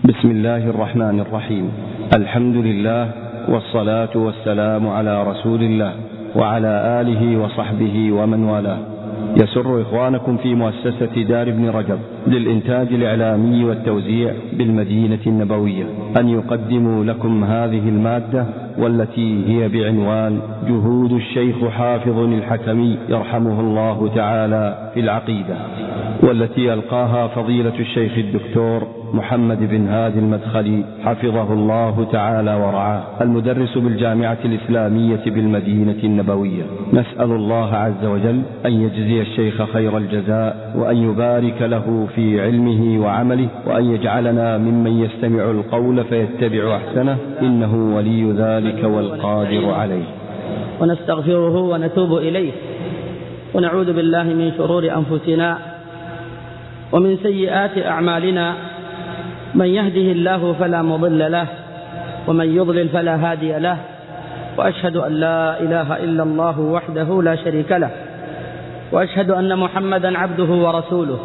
بسم الله الرحمن الرحيم. الحمد لله والصلاة والسلام على رسول الله وعلى آله وصحبه ومن والاه. يسر إخوانكم في مؤسسة دار ابن رجب للإنتاج الإعلامي والتوزيع بالمدينة النبوية أن يقدموا لكم هذه المادة، والتي هي بعنوان جهود الشيخ حافظ الحكمي يرحمه الله تعالى في العقيدة، والتي ألقاها فضيلة الشيخ الدكتور محمد بن هادي المدخلي حفظه الله تعالى ورعاه، المدرس بالجامعة الإسلامية بالمدينة النبوية. نسأل الله عز وجل أن يجزي الشيخ خير الجزاء، وأن يبارك له في علمه وعمله، وأن يجعلنا ممن يستمع القول فيتبع أحسنه، إنه ولي ذلك والقادر عليه. ونستغفره ونتوب إليه، ونعوذ بالله من شرور أنفسنا ومن سيئات أعمالنا، من يهده الله فلا مضل له، ومن يضلل فلا هادي له، وأشهد أن لا إله إلا الله وحده لا شريك له، وأشهد أن محمدا عبده ورسوله.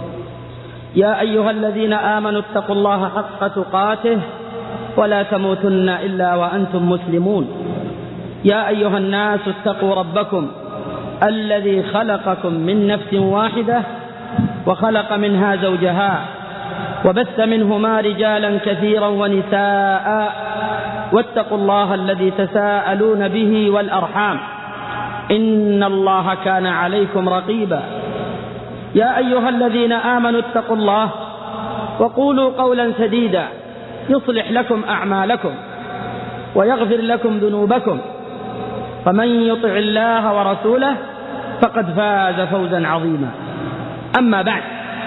يا أيها الذين آمنوا اتقوا الله حق تقاته ولا تموتن إلا وأنتم مسلمون. يا أيها الناس اتقوا ربكم الذي خلقكم من نفس واحدة وخلق منها زوجها، وبث منهما رجالا كثيرا ونساء، واتقوا الله الذي تساءلون به والأرحام، إن الله كان عليكم رقيبا. يا أيها الذين آمنوا اتقوا الله وقولوا قولا سديدا يصلح لكم أعمالكم ويغفر لكم ذنوبكم، فمن يطع الله ورسوله فقد فاز فوزا عظيما. أما بعد،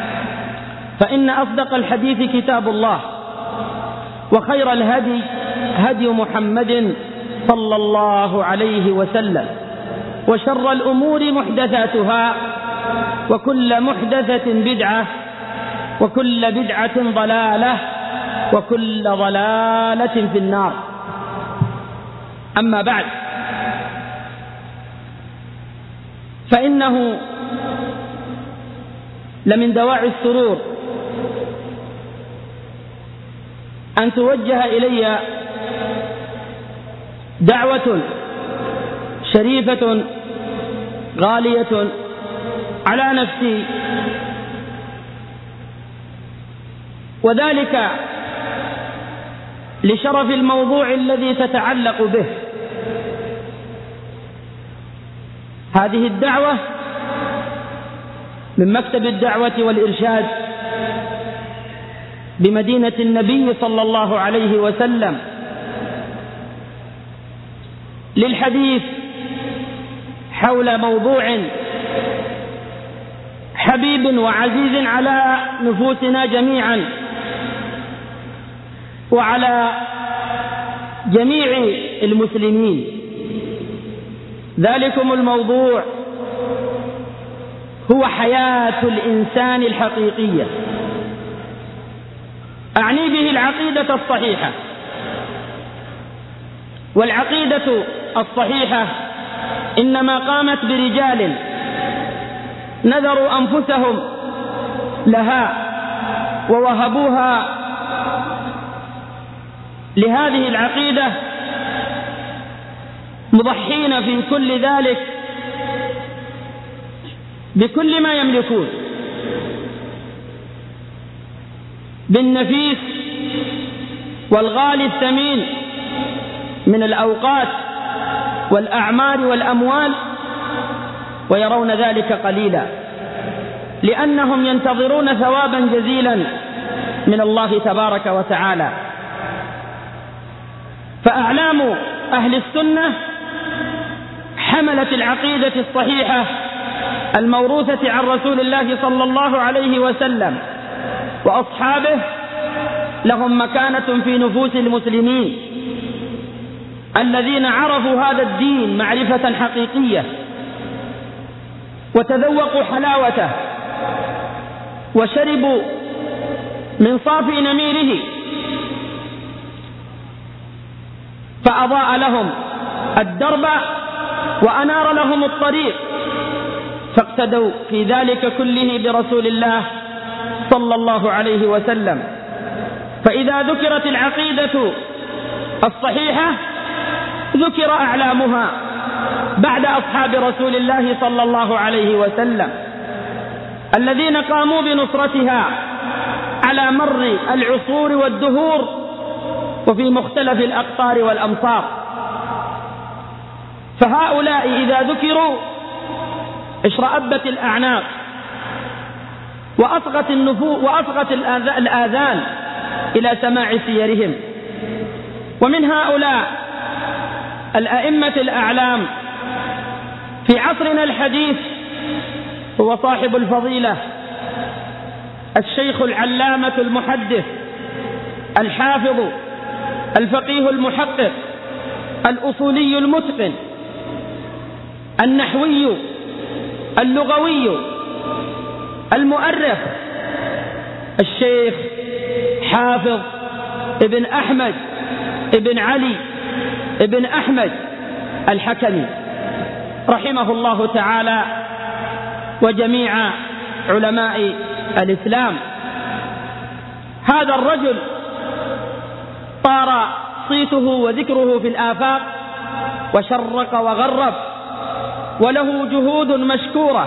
فإن أصدق الحديث كتاب الله، وخير الهدي هدي محمد صلى الله عليه وسلم، وشر الأمور محدثاتها، وكل محدثة بدعة، وكل بدعة ضلالة، وكل ضلالة في النار. أما بعد، فإنه لمن دواعي السرور أن توجه إلي دعوة شريفة غالية على نفسي، وذلك لشرف الموضوع الذي تتعلق به. هذه الدعوة من مكتب الدعوة والإرشاد بمدينة النبي صلى الله عليه وسلم للحديث حول موضوع حبيب وعزيز على نفوسنا جميعا، وعلى جميع المسلمين. ذلكم الموضوع هو حياة الإنسان الحقيقية، أعني به العقيدة الصحيحة. والعقيدة الصحيحة إنما قامت برجال نذروا أنفسهم لها ووهبوها لهذه العقيدة، مضحين في كل ذلك بكل ما يملكون، بالنفيس والغالي الثمين من الأوقات والأعمار والأموال، ويرون ذلك قليلا، لأنهم ينتظرون ثوابا جزيلا من الله تبارك وتعالى. فأعلام أهل السنة حملة العقيدة الصحيحة الموروثة عن رسول الله صلى الله عليه وسلم وأصحابه لهم مكانة في نفوس المسلمين الذين عرفوا هذا الدين معرفة حقيقية، وتذوقوا حلاوته، وشربوا من صافي نميره، فأضاء لهم الدرب وأنار لهم الطريق، فاقتدوا في ذلك كله برسول الله صلى الله عليه وسلم. فإذا ذكرت العقيدة الصحيحة ذكر أعلامها بعد أصحاب رسول الله صلى الله عليه وسلم الذين قاموا بنصرتها على مر العصور والدهور وفي مختلف الأقطار والأمصار. فهؤلاء إذا ذكروا اشرأبت الأعناق وأصغت الآذان إلى سماع سيرهم. ومن هؤلاء الأئمة الأعلام في عصرنا الحديث هو صاحب الفضيلة الشيخ العلامة المحدث الحافظ الفقيه المحقق الأصولي المتقن النحوي اللغوي المؤرخ الشيخ حافظ ابن أحمد ابن علي ابن أحمد الحكمي رحمه الله تعالى وجميع علماء الإسلام. هذا الرجل طار صيته وذكره في الآفاق وشرق وغرب، وله جهود مشكورة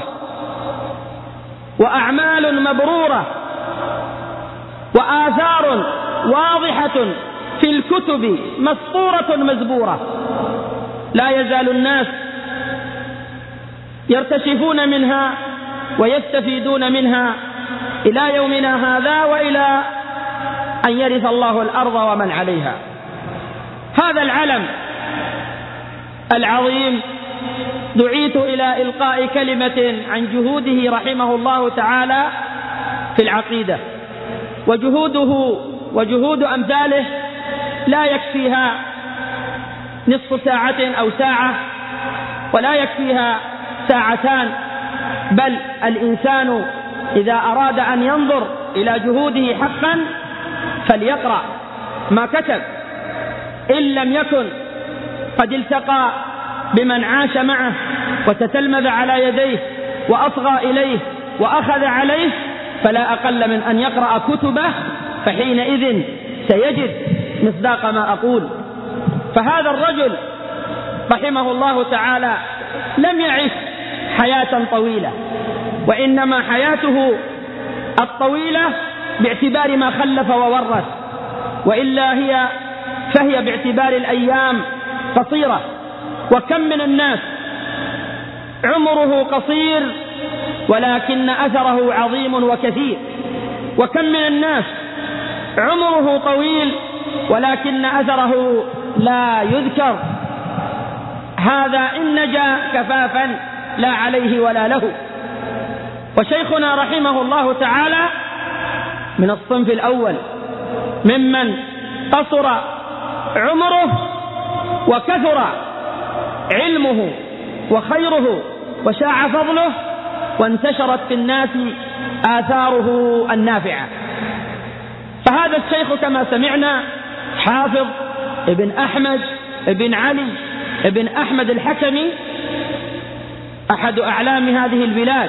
وأعمال مبرورة وآثار واضحة في الكتب مسطورة مزبورة، لا يزال الناس يرتشفون منها ويستفيدون منها إلى يومنا هذا وإلى أن يرث الله الأرض ومن عليها. هذا العلم العظيم دعيت إلى إلقاء كلمة عن جهوده رحمه الله تعالى في العقيدة، وجهوده وجهود أمثاله لا يكفيها نصف ساعة أو ساعة ولا يكفيها ساعتان، بل الإنسان إذا أراد أن ينظر إلى جهوده حقا فليقرأ ما كتب، إن لم يكن قد التقى بمن عاش معه وتتلمذ على يديه وأصغى إليه وأخذ عليه فلا أقل من أن يقرأ كتبه، فحينئذ سيجد مصداق ما أقول. فهذا الرجل رحمه الله تعالى لم يعش حياة طويلة، وإنما حياته الطويلة باعتبار ما خلف وورث، وإلا فهي باعتبار الأيام قصيرة. وكم من الناس عمره قصير ولكن أثره عظيم وكثير، وكم من الناس عمره طويل ولكن أثره لا يذكر. هذا إن نجا كفافا لا عليه ولا له. وشيخنا رحمه الله تعالى من الصنف الأول ممن قصر عمره وكثر علمه وخيره وشاع فضله وانتشرت في الناس آثاره النافعة. فهذا الشيخ كما سمعنا حافظ ابن أحمد ابن علي ابن أحمد الحكمي، أحد أعلام هذه البلاد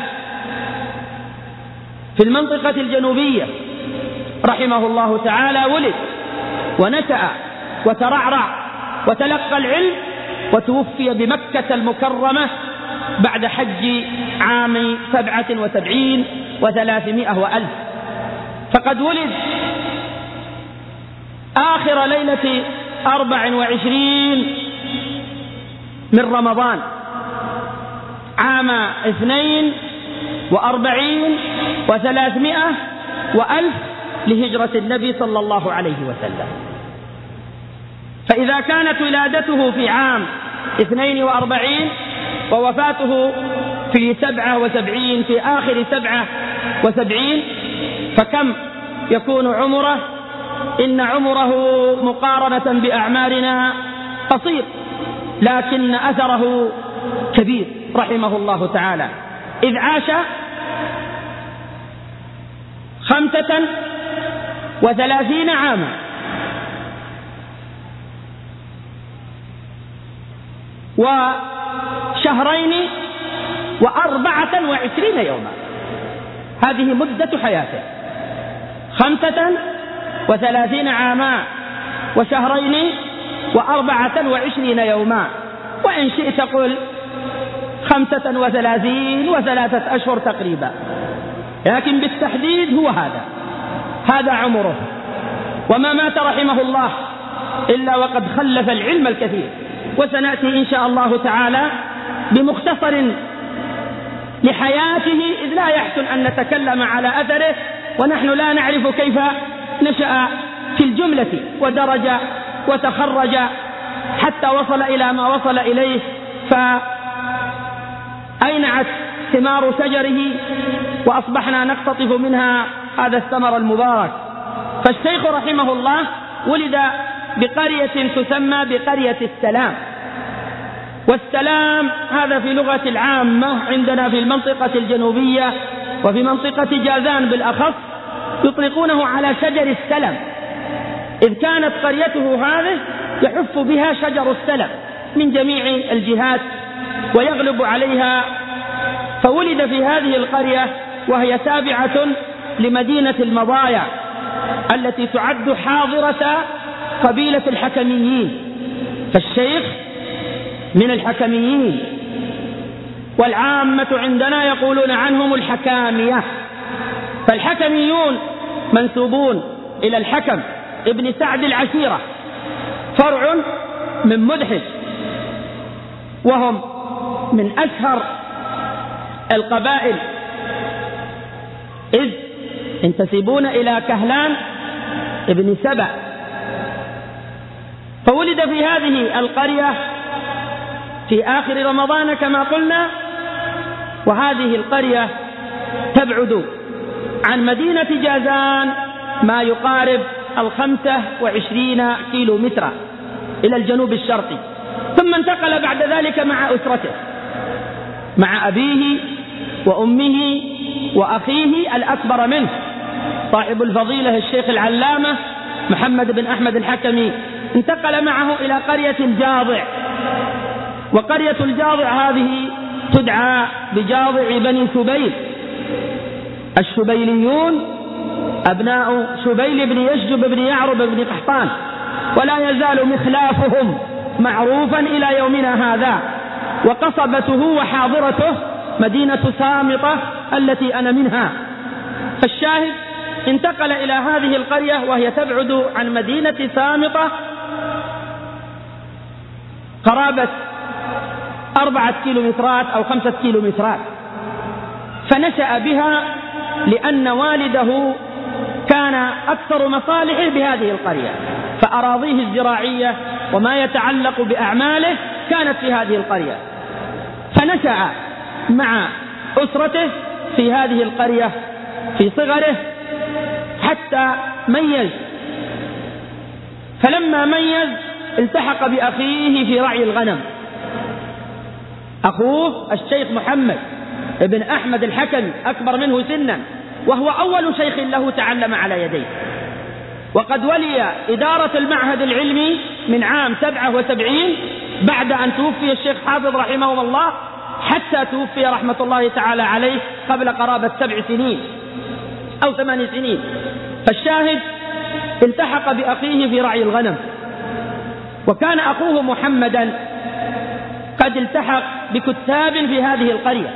في المنطقة الجنوبية رحمه الله تعالى. ولد ونشأ وترعرع وتلقى العلم وتوفي بمكة المكرمة بعد حج عام 77 و300 وألف. فقد ولد آخر ليلة 24 من رمضان عام 42 و300 وألف لهجرة النبي صلى الله عليه وسلم. فإذا كانت ولادته في عام 42 ووفاته في 77 في آخر 77 فكم يكون عمره؟ إن عمره مقارنة بأعمارنا قصير لكن أثره كبير رحمه الله تعالى، إذ عاش 35 عاما وشهرين و24 يوما. هذه مدة حياته، و30 عاما وشهرين و24 يوما، وإن شئت قل 35 و3 أشهر تقريبا، لكن بالتحديد هو هذا عمره. وما مات رحمه الله إلا وقد خلف العلم الكثير. وسنأتي إن شاء الله تعالى بمختصر لحياته، إذ لا يحسن أن نتكلم على أثره ونحن لا نعرف كيف نشأ في الجملة ودرج وتخرج حتى وصل إلى ما وصل إليه، فأينعت ثمار شجره وأصبحنا نقتطف منها هذا الثمر المبارك. فالشيخ رحمه الله ولد بقرية تسمى بقرية السلام، والسلام هذا في لغة العامة عندنا في المنطقة الجنوبية وفي منطقة جازان بالأخص يطلقونه على شجر السلم، إذ كانت قريته هذه يحف بها شجر السلم من جميع الجهات ويغلب عليها، فولد في هذه القرية وهي تابعة لمدينة المضايع التي تعد حاضرة قبيلة الحكميين، فالشيخ من الحكميين، والعامة عندنا يقولون عنهم الحكامية. فالحكميون منسوبون إلى الحكم ابن سعد العشيرة، فرع من مدحج، وهم من أشهر القبائل، إذ ينتسبون إلى كهلان ابن سبع. فولد في هذه القرية في آخر رمضان كما قلنا، وهذه القرية تبعد عن مدينة جازان ما يقارب 25 كيلو مترا إلى الجنوب الشرقي. ثم انتقل بعد ذلك مع أسرته، مع أبيه وأمه وأخيه الأكبر منه صاحب الفضيلة الشيخ العلامة محمد بن أحمد الحكمي، انتقل معه إلى قرية الجاضع. وقرية الجاضع هذه تدعى بجاضع بني شبيل. الشبيليون أبناء شبيل بن يشجب بن يعرب بن قحطان، ولا يزال مخلافهم معروفا إلى يومنا هذا. وقصبته وحاضرته مدينة سامطة التي أنا منها. فالشاهد انتقل إلى هذه القرية وهي تبعد عن مدينة سامطة قرابة 4 كيلومترات أو 5 كيلومترات، فنشأ بها لأن والده كان أكثر مصالحه بهذه القرية، فأراضيه الزراعية وما يتعلق بأعماله كانت في هذه القرية، فنشأ مع أسرته في هذه القرية في صغره حتى ميز. فلما ميز التحق بأخيه في رعي الغنم. أخوه الشيخ محمد بن أحمد الحكمي أكبر منه سنا، وهو أول شيخ له تعلم على يديه، وقد ولي إدارة المعهد العلمي من عام 77 بعد أن توفي الشيخ حافظ رحمه الله، حتى توفي رحمة الله تعالى عليه قبل قرابة 7 سنين أو 8 سنين. فالشاهد التحق بأخيه في رعي الغنم. وكان أخوه محمدا قد التحق بكتاب في هذه القرية،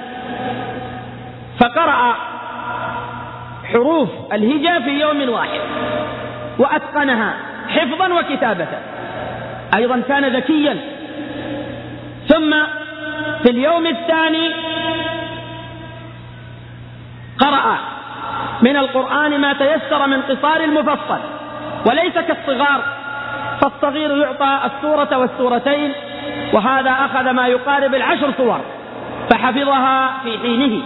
فقرأ حروف الهجاء في يوم واحد وأتقنها حفظا وكتابة، أيضا كان ذكيا. ثم في اليوم الثاني قرأ من القرآن ما تيسر من قصار المفصل، وليس كالصغار، فالصغير يعطى السورة والسورتين، وهذا أخذ ما يقارب 10 سور فحفظها في حينه.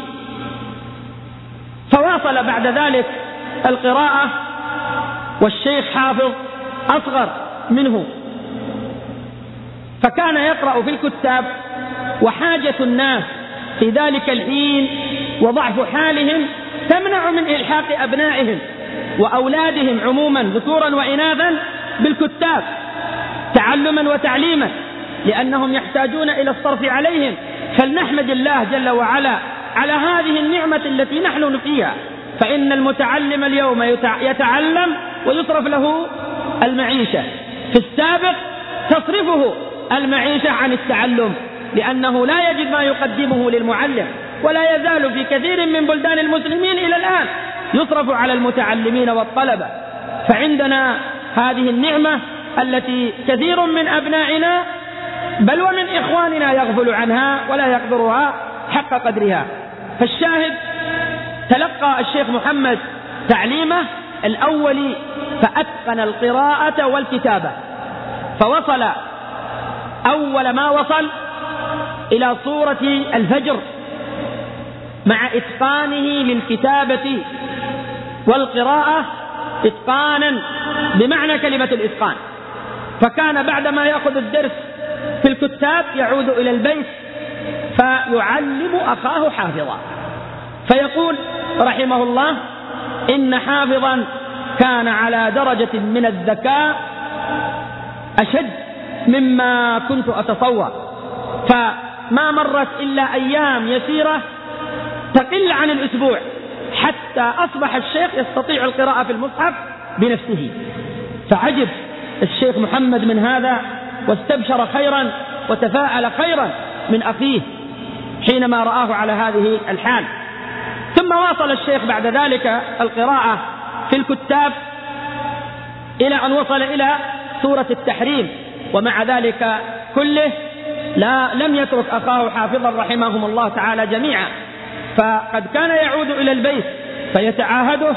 فواصل بعد ذلك القراءة، والشيخ حافظ أصغر منه، فكان يقرأ في الكتاب، وحاجة الناس في ذلك الحين وضعف حالهم تمنع من إلحاق أبنائهم وأولادهم عموما ذكورا وإناثا بالكتاب تعلما وتعليما، لأنهم يحتاجون إلى الصرف عليهم. فلنحمد الله جل وعلا على هذه النعمة التي نحن فيها، فإن المتعلم اليوم يتعلم ويصرف له المعيشة. في السابق تصرفه المعيشة عن التعلم، لأنه لا يجد ما يقدمه للمعلم، ولا يزال في كثير من بلدان المسلمين إلى الآن يصرف على المتعلمين والطلبة. فعندنا هذه النعمة التي كثير من أبنائنا بل ومن إخواننا يغفل عنها ولا يقدرها حق قدرها. فالشاهد تلقى الشيخ محمد تعليمه الأول فأتقن القراءة والكتابة، فوصل أول ما وصل إلى سورة الفجر مع إتقانه للكتابة والقراءة إتقانا بمعنى كلمة الإتقان. فكان بعدما يأخذ الدرس في الكتاب يعود إلى البيت فيعلم أخاه حافظا، فيقول رحمه الله: إن حافظا كان على درجة من الذكاء أشد مما كنت أتصور، فما مرت إلا أيام يسيرة تقل عن الأسبوع حتى أصبح الشيخ يستطيع القراءة في المصحف بنفسه. فعجب الشيخ محمد من هذا، واستبشر خيرا وتفاءل خيرا من أخيه حينما رآه على هذه الحال. ثم واصل الشيخ بعد ذلك القراءة في الكتاب إلى أن وصل إلى سورة التحريم، ومع ذلك كله لم يترك أخاه حافظا رحمهم الله تعالى جميعا، فقد كان يعود إلى البيت فيتعاهده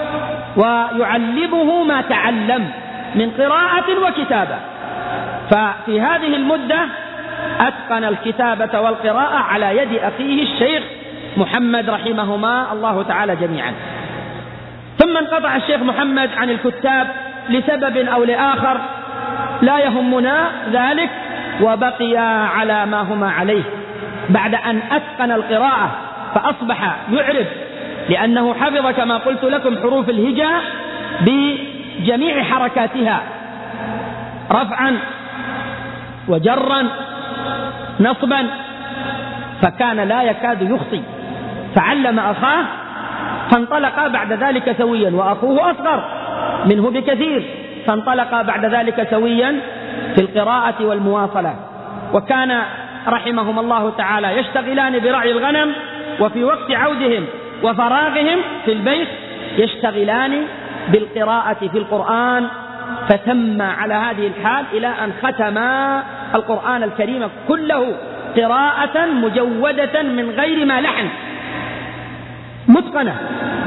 ويعلمه ما تعلم من قراءة وكتابة. ففي هذه المدة أتقن الكتابة والقراءة على يد أخيه الشيخ محمد رحمهما الله تعالى جميعا. ثم انقطع الشيخ محمد عن الكتاب لسبب أو لآخر لا يهمنا ذلك، وبقي على ما هما عليه بعد أن أتقن القراءة، فأصبح يعرف، لأنه حفظ كما قلت لكم حروف الهجاء بجميع حركاتها، رفعا وجرا نصبا، فكان لا يكاد يخطي. فعلم أخاه فانطلقا بعد ذلك سويا، وأخوه أصغر منه بكثير، فانطلقا بعد ذلك سويا في القراءة والمواصلة. وكان رحمهم الله تعالى يشتغلان برعي الغنم، وفي وقت عودهم وفراغهم في البيت يشتغلان بالقراءة في القرآن، فتم على هذه الحال إلى أن ختما القرآن الكريم كله قراءة مجودة من غير ما لحن، متقنة.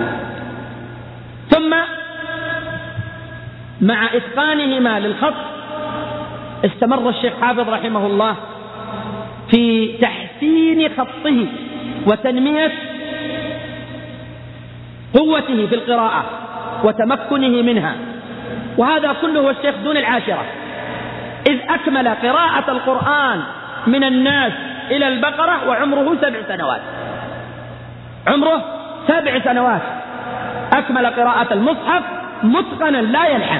ثم مع إتقانهما للخط استمر الشيخ حافظ رحمه الله في تحسين خطه وتنمية قوته في القراءة وتمكنه منها، وهذا كله الشيخ دون العاشرة، إذ أكمل قراءة القرآن من الناس إلى البقرة وعمره 7 سنوات، عمره 7 سنوات أكمل قراءة المصحف متقنا لا يلحن.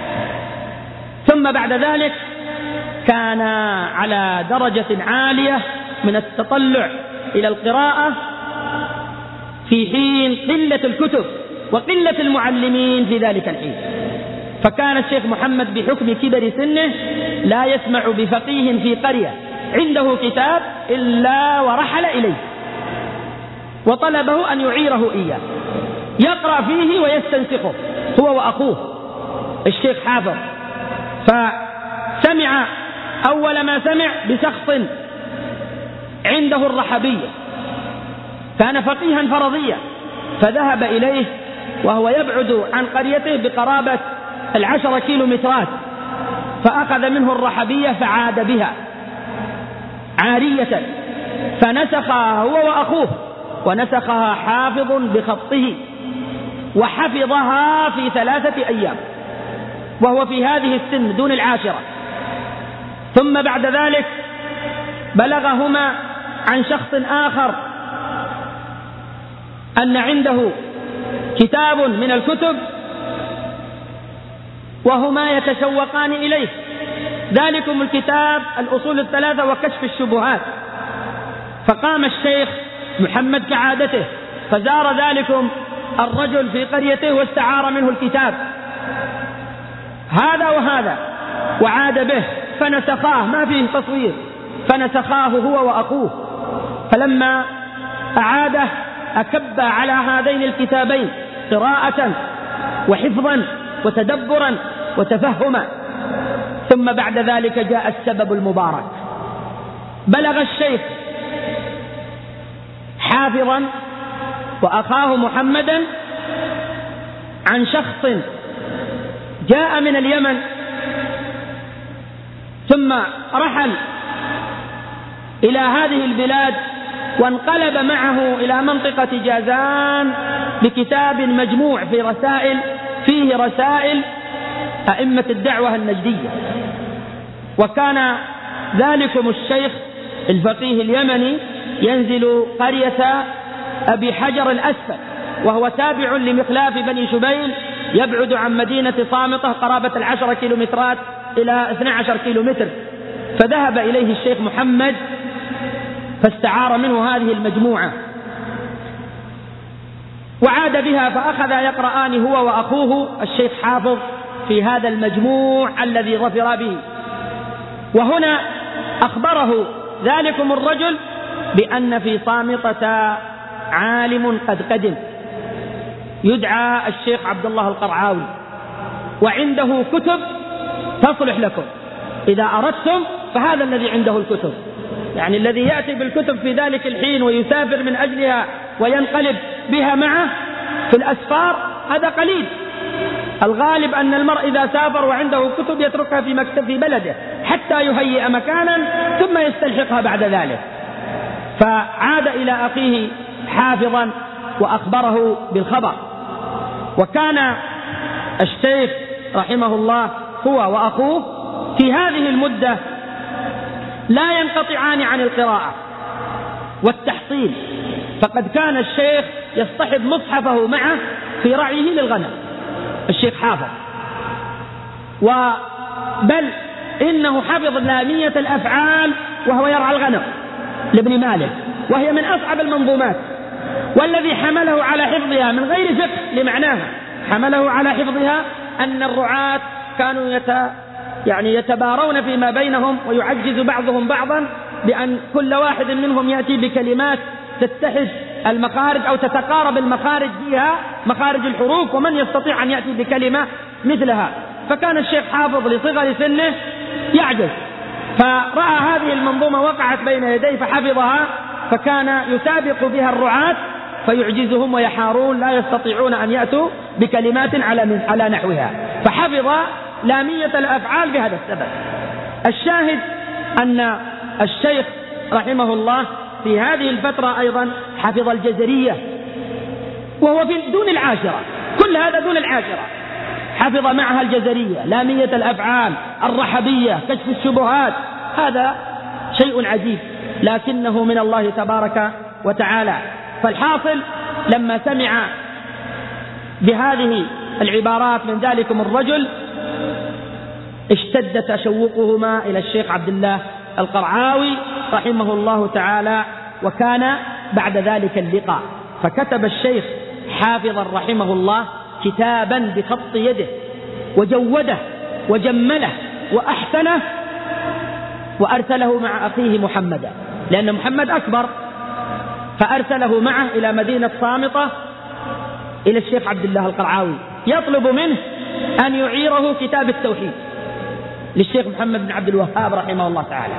ثم بعد ذلك كان على درجة عالية من التطلع إلى القراءة في حين قلة الكتب وقلة المعلمين في ذلك الحين، فكان الشيخ محمد بحكم كبر سنه لا يسمع بفقيه في قرية عنده كتاب إلا ورحل إليه وطلبه أن يعيره إياه يقرأ فيه ويستنسخه هو وأخوه الشيخ حافظ. فسمع أول ما سمع بشخص عنده الرحبية، كان فقيها فرضيا، فذهب إليه وهو يبعد عن قريته بقرابة 10 كيلومترات، فأخذ منه الرحبية فعاد بها عارية، فنسخها هو وأخوه، ونسخها حافظ بخطه وحفظها في 3 أيام وهو في هذه السن دون العاشرة. ثم بعد ذلك بلغهما عن شخص آخر أن عنده كتاب من الكتب وهما يتشوقان إليه، ذلكم الكتاب الأصول 3 وكشف الشبهات. فقام الشيخ محمد كعادته فزار ذلكم الرجل في قريته واستعار منه الكتاب، هذا وهذا، وعاد به فنسخاه، ما فيه تصوير، فنسخاه هو وأخوه. فلما أعاده أكب على هذين الكتابين قراءة وحفظا وتدبرا وتفهما. ثم بعد ذلك جاء السبب المبارك. بلغ الشيخ حافظا وأخاه محمدا عن شخص جاء من اليمن ثم رحل إلى هذه البلاد، وانقلب معه إلى منطقة جازان بكتاب مجموع فيه رسائل أئمة الدعوة النجدية. وكان ذلكم الشيخ الفقيه اليمني ينزل قرية أبي حجر الأسفل، وهو تابع لمخلاف بني شبيل، يبعد عن مدينة صامتة قرابة 10 كيلومترات إلى 12 كيلومتر. فذهب إليه الشيخ محمد فاستعار منه هذه المجموعة وعاد بها، فأخذ يقرآن هو وأخوه الشيخ حافظ في هذا المجموع الذي ظفر به. وهنا أخبره ذلكم الرجل بأن في صامتة عالم قد قدم يدعى الشيخ عبد الله القرعاوي، وعنده كتب تصلح لكم إذا أردتم، فهذا الذي عنده الكتب. يعني الذي يأتي بالكتب في ذلك الحين ويسافر من أجلها وينقلب بها معه في الأسفار هذا قليل. الغالب أن المرء إذا سافر وعنده كتب يتركها في مكتب في بلده حتى يهيئ مكانا ثم يستلحقها بعد ذلك. فعاد إلى أخيه حافظا وأخبره بالخبر. وكان الشيخ رحمه الله هو وأخوه في هذه المدة لا ينقطعان عن القراءة والتحصيل، فقد كان الشيخ يصطحب مصحفه معه في رعيه للغنم الشيخ حافظ. بل إنه حفظ لامية الأفعال وهو يرعى الغنم لابن مالك، وهي من أصعب المنظومات. والذي حمله على حفظها من غير فقه لمعناها، حمله على حفظها أن الرعاة كانوا يتبارون فيما بينهم ويعجز بعضهم بعضا، بأن كل واحد منهم يأتي بكلمات تتحد المخارج أو تتقارب المخارج فيها مخارج الحروف، ومن يستطيع أن يأتي بكلمة مثلها. فكان الشيخ حافظ لصغر سنه يعجز، فرأى هذه المنظومة وقعت بين يديه فحفظها، فكان يسابق بها الرعاة فيعجزهم ويحارون لا يستطيعون أن يأتوا بكلمات على نحوها، فحفظ لامية الأفعال بهذا السبب. الشاهد أن الشيخ رحمه الله في هذه الفترة أيضا حفظ الجزرية، وهو دون العاشرة، كل هذا دون العاشرة. حفظ معها الجزرية، لامية الأفعال، الرحبية، كشف الشبهات. هذا شيء عجيب لكنه من الله تبارك وتعالى. فالحاصل لما سمع بهذه العبارات من ذلكم الرجل اشتد تشوقهما إلى الشيخ عبد الله القرعاوي رحمه الله تعالى. وكان بعد ذلك اللقاء، فكتب الشيخ حافظا رحمه الله كتابا بخط يده وجوده وجمله وأحسنه، وأرسله مع أخيه محمد، لأن محمد أكبر، فأرسله معه إلى مدينة صامتة إلى الشيخ عبد الله القرعاوي يطلب منه أن يعيره كتاب التوحيد للشيخ محمد بن عبد الوهاب رحمه الله تعالى،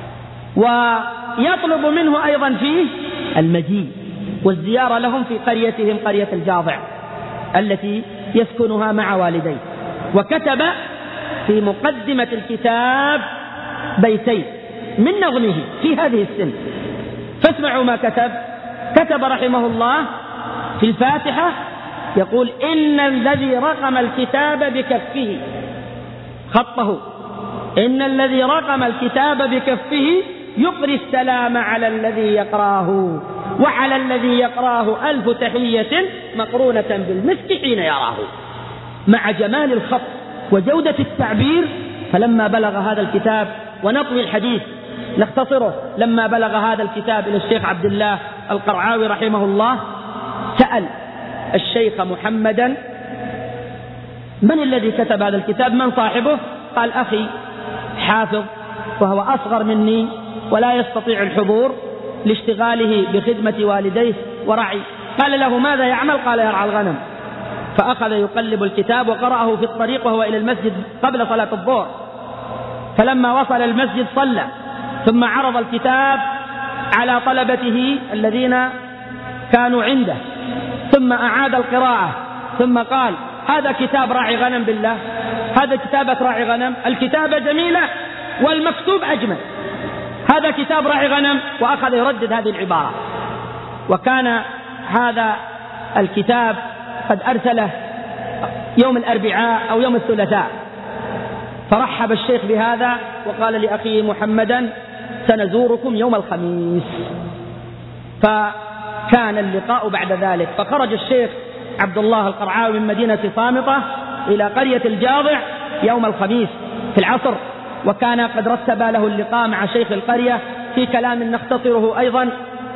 ويطلب منه أيضا فيه المجيء والزيارة لهم في قريتهم قرية الجاضع التي يسكنها مع والديه. وكتب في مقدمة الكتاب بيتين من نظمه في هذه السن، فاسمعوا ما كتب رحمه الله في الفاتحة، يقول: إن الذي رقم الكتاب بكفه، خطه، إن الذي رقم الكتاب بكفه يقري السلام على الذي يقراه، وعلى الذي يقراه 1000 تحية مقرونة بالمسك حين يراه. مع جمال الخط وجودة التعبير. فلما بلغ هذا الكتاب، ونطوي الحديث نختصره، لما بلغ هذا الكتاب إلى الشيخ عبد الله القرعاوي رحمه الله، سأل الشيخ محمدا من الذي كتب هذا الكتاب؟ من صاحبه؟ قال أخي حافظ، وهو أصغر مني ولا يستطيع الحضور لاشتغاله بخدمة والديه ورعي. قال له ماذا يعمل؟ قال يرعى الغنم. فأخذ يقلب الكتاب وقرأه في الطريق وهو إلى المسجد قبل صلاة الظهر، فلما وصل المسجد صلى، ثم عرض الكتاب على طلبته الذين كانوا عنده، ثم أعاد القراءة، ثم قال هذا كتاب راعي غنم بالله، هذا كتابة راعي غنم، الكتابة جميلة والمكتوب أجمل، هذا كتاب راعي غنم. وأخذ يردد هذه العبارة. وكان هذا الكتاب قد أرسله يوم الأربعاء أو يوم الثلاثاء، فرحب الشيخ بهذا وقال لأخيه محمدا سنزوركم يوم الخميس. فكان اللقاء بعد ذلك، فخرج الشيخ عبد الله القرعاوي من مدينة صامطة إلى قرية الجاضع يوم الخميس في العصر، وكان قد رتب له اللقاء مع شيخ القرية في كلام نختصره أيضا.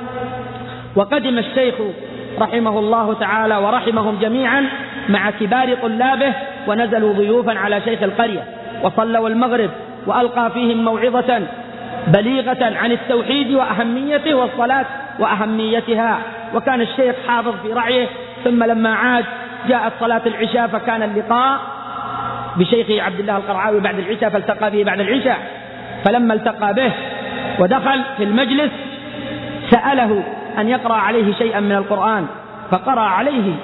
وقدم الشيخ رحمه الله تعالى ورحمهم جميعا مع كبار طلابه، ونزلوا ضيوفا على شيخ القرية وصلوا المغرب، وألقى فيهم موعظة بليغة عن التوحيد وأهميته والصلاة وأهميتها. وكان الشيخ حافظ في رعيه. ثم لما عاد جاءت صلاة العشاء، فكان اللقاء بشيخه عبد الله القرعاوي بعد العشاء، فالتقى به بعد العشاء. فلما التقى به ودخل في المجلس سأله أن يقرأ عليه شيئا من القرآن، فقرأ عليه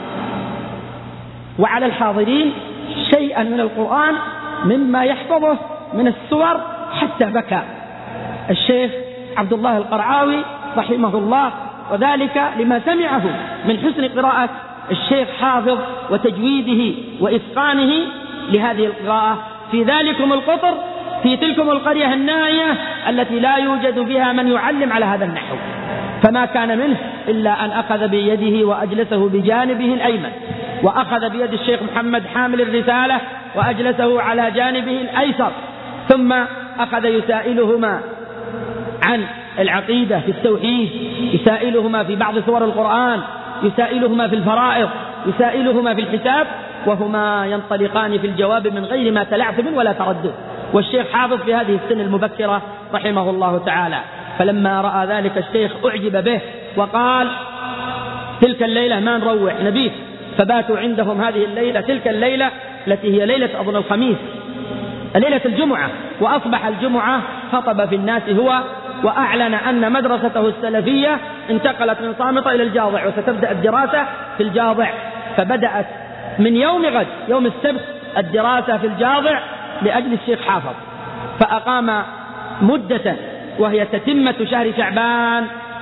وعلى الحاضرين شيئا من القرآن مما يحفظه من السور حتى بكى الشيخ عبد الله القرعاوي رحمه الله، وذلك لما سمعه من حسن قراءة الشيخ حافظ وتجويده وإتقانه لهذه القراءة في ذلكم القطر، في تلكم القرية النائية التي لا يوجد فيها من يعلم على هذا النحو. فما كان منه إلا أن أخذ بيده وأجلسه بجانبه الأيمن، وأخذ بيد الشيخ محمد حامل الرسالة وأجلسه على جانبه الأيسر، ثم أخذ يسائلهما عن العقيدة في التوحيد، يسائلهما في بعض سور القرآن، يسائلهما في الفرائض، يسائلهما في الحساب، وهما ينطلقان في الجواب من غير ما تلعثم ولا تردد. والشيخ حافظ في هذه السن المبكرة رحمه الله تعالى. فلما رأى ذلك الشيخ أعجب به وقال تلك الليلة ما نروح نبيت، فباتوا عندهم هذه الليلة، تلك الليلة التي هي ليلة أظن الخميس، ليلة الجمعة. وأصبح الجمعة خطب في الناس هو، وأعلن أن مدرسته السلفية انتقلت من صامطة إلى الجاضع، وستبدأ الدراسة في الجاضع. فبدأت من يوم غد يوم السبت الدراسة في الجاضع لأجل الشيخ حافظ، فأقام مدة وهي تتمة شهر شعبان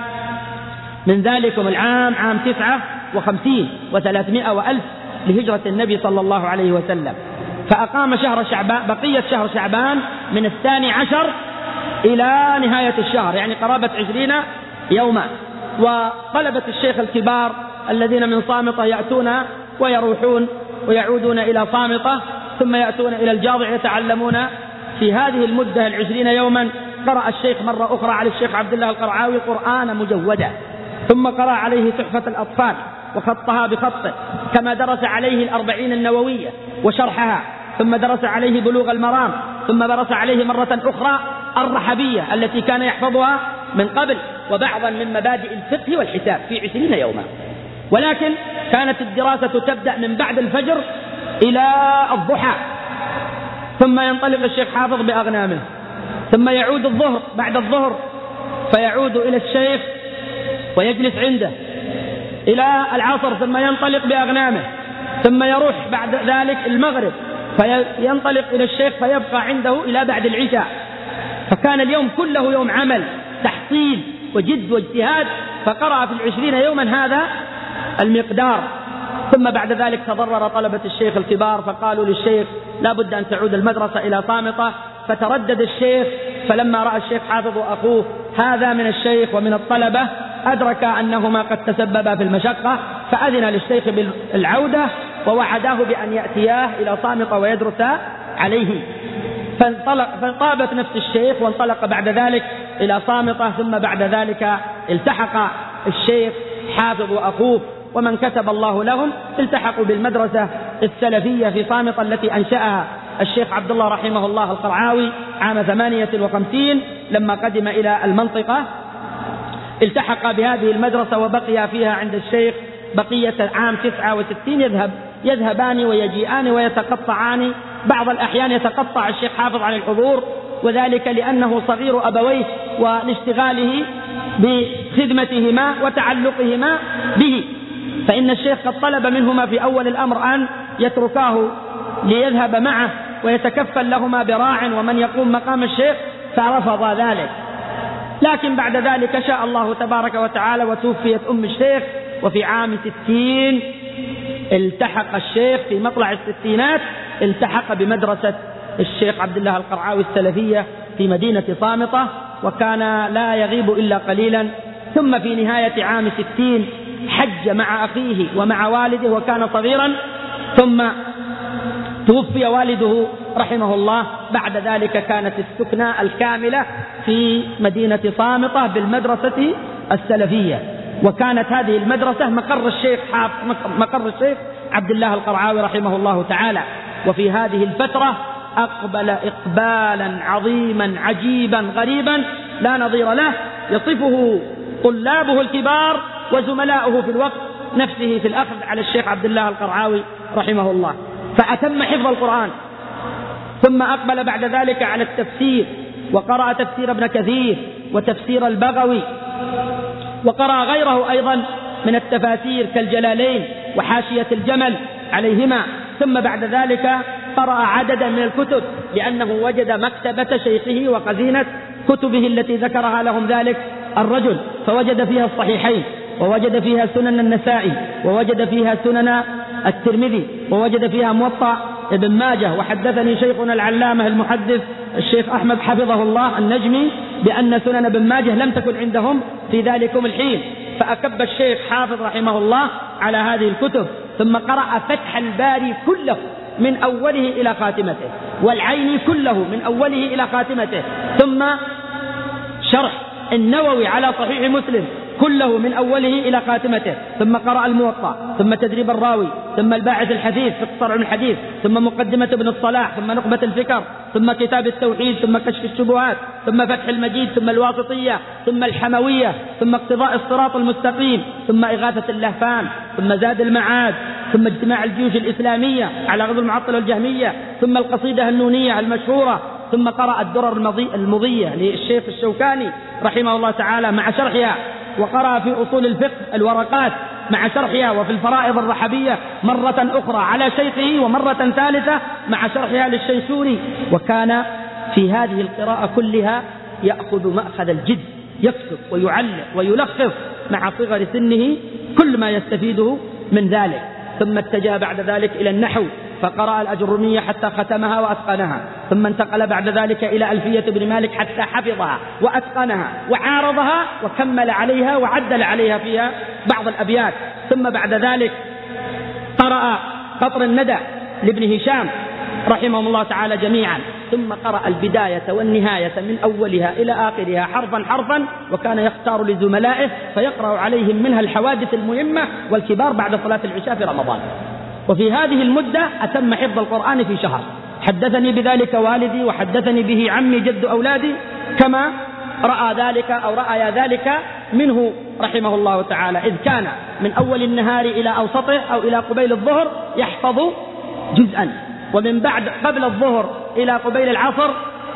من ذلكم العام، عام 59 و300 وألف لهجرة النبي صلى الله عليه وسلم. فأقام شهر شعبان، بقية شهر شعبان من 12 إلى نهاية الشهر، يعني قرابة 20 يوما. وطلبة الشيخ الكبار الذين من صامطة يأتون ويروحون ويعودون إلى صامطة، ثم يأتون إلى الجاضع يتعلمون في هذه المدة 20 يوما. قرأ الشيخ مرة أخرى على الشيخ عبد الله القرعاوي قرآن مجودا، ثم قرأ عليه تحفة الأطفال وخطها بخطه، كما درس عليه 40 النووية وشرحها، ثم درس عليه بلوغ المرام، ثم درس عليه مرة أخرى الرحبية التي كان يحفظها من قبل، وبعضا من مبادئ الفقه والحساب في 20 يوما. ولكن كانت الدراسة تبدأ من بعد الفجر إلى الضحى، ثم ينطلق الشيخ حافظ بأغنامه، ثم يعود الظهر بعد الظهر فيعود إلى الشيخ ويجلس عنده إلى العصر، ثم ينطلق بأغنامه، ثم يروح بعد ذلك المغرب فينطلق إلى الشيخ فيبقى عنده إلى بعد العشاء. فكان اليوم كله يوم عمل تحصيل وجد واجتهاد، فقرأ في 20 يوما هذا المقدار. ثم بعد ذلك تضرر طلبة الشيخ الكبار، فقالوا للشيخ لا بد أن تعود المدرسة إلى صامطة. فتردد الشيخ، فلما رأى الشيخ حافظ وأخوه هذا من الشيخ ومن الطلبة أدرك أنهما قد تسببا في المشقة، فأذن للشيخ بالعودة ووعداه بأن يأتياه إلى صامطة ويدرسا عليه. فانطابت نفس الشيخ وانطلق بعد ذلك إلى صامطة. ثم بعد ذلك التحق الشيخ حافظ وأخوه ومن كتب الله لهم التحقوا بالمدرسة السلفية في صامتة التي أنشأها الشيخ عبد الله رحمه الله القرعاوي عام 58 لما قدم إلى المنطقة. التحق بهذه المدرسة وبقي فيها عند الشيخ بقية عام 69. يذهبان ويجيئان ويتقطعان، بعض الأحيان يتقطع الشيخ حافظ عن الحضور، وذلك لأنه صغير أبويه ولاشتغاله بخدمتهما وتعلقهما به، فإن الشيخ قد طلب منهما في أول الأمر أن يتركاه ليذهب معه ويتكفل لهما براع ومن يقوم مقام الشيخ، فرفض ذلك. لكن بعد ذلك شاء الله تبارك وتعالى وتوفيت أم الشيخ، وفي عام 60 التحق الشيخ في مطلع الستينات التحق بمدرسة الشيخ عبد الله القرعاوي السلفية في مدينة صامتة، وكان لا يغيب إلا قليلا. ثم في نهاية عام 60 حج مع أخيه ومع والده وكان صغيرا، ثم توفي والده رحمه الله. بعد ذلك كانت السكنة الكاملة في مدينة صامتة بالمدرسة السلفية، وكانت هذه المدرسة مقر الشيخ عبد الله القرعاوي رحمه الله تعالى. وفي هذه الفترة أقبل إقبالا عظيما عجيبا غريبا لا نظير له، يصفه طلابه الكبار وزملاؤه في الوقت نفسه في الأخذ على الشيخ عبد الله القرعاوي رحمه الله، فأتم حفظ القرآن. ثم أقبل بعد ذلك على التفسير، وقرأ تفسير ابن كثير وتفسير البغوي، وقرأ غيره أيضا من التفاسير كالجلالين وحاشية الجمل عليهما. ثم بعد ذلك قرأ عددا من الكتب، لأنه وجد مكتبة شيخه وخزينة كتبه التي ذكرها لهم ذلك الرجل، فوجد فيها الصحيحين، ووجد فيها سنن النسائي، ووجد فيها سنن الترمذي، ووجد فيها موطأ ابن ماجه. وحدثني شيخنا العلامة المحدث الشيخ أحمد حفظه الله النجمي بأن سنن ابن ماجه لم تكن عندهم في ذلكم الحين، فأكب الشيخ حافظ رحمه الله على هذه الكتب. ثم قرأ فتح الباري كله من أوله إلى خاتمته، والعين كله من أوله إلى خاتمته، ثم شرح النووي على صحيح مسلم كله من أوله إلى خاتمته، ثم قرأ الموطأ، ثم تدريب الراوي، ثم الباعث الحديث في اختصار علم الحديث، ثم مقدمة ابن الصلاح، ثم نخبة الفكر، ثم كتاب التوحيد، ثم كشف الشبهات، ثم فتح المجيد، ثم الواسطية، ثم الحموية، ثم اقتضاء الصراط المستقيم، ثم إغاثة اللهفان، ثم زاد المعاد، ثم اجتماع الجيوش الإسلامية على غزو المعطلة والجهمية، ثم القصيدة النونية المشهورة، ثم قرأ الدرر المضية للشيخ الشوكاني رحمه الله تعالى مع شرحها، وقرأ في أصول الفقه الورقات مع شرحها، وفي الفرائض الرحبية مرة أخرى على شيخه، ومرة ثالثة مع شرحها للشنشوري. وكان في هذه القراءة كلها يأخذ مأخذ الجد، يكتب ويعلق ويلخص مع صغر سنه كل ما يستفيده من ذلك. ثم اتجه بعد ذلك إلى النحو، فقرأ الأجرمية حتى ختمها وأتقنها، ثم انتقل بعد ذلك إلى ألفية ابن مالك حتى حفظها وأتقنها وعارضها وكمل عليها وعدل عليها فيها بعض الأبيات. ثم بعد ذلك قرأ قطر الندى لابن هشام رحمهم الله تعالى جميعا، ثم قرأ البداية والنهاية من أولها إلى آخرها حرفا حرفا، وكان يختار لزملائه فيقرأ عليهم منها الحوادث المهمة والكبار بعد صلاة العشاء في رمضان. وفي هذه المدة أتم حفظ القرآن في شهر. حدثني بذلك والدي، وحدثني به عمي جد أولادي، كما رأى ذلك منه رحمه الله تعالى، إذ كان من أول النهار إلى أوسطه أو إلى قبيل الظهر يحفظ جزءا، ومن بعد قبل الظهر إلى قبيل العصر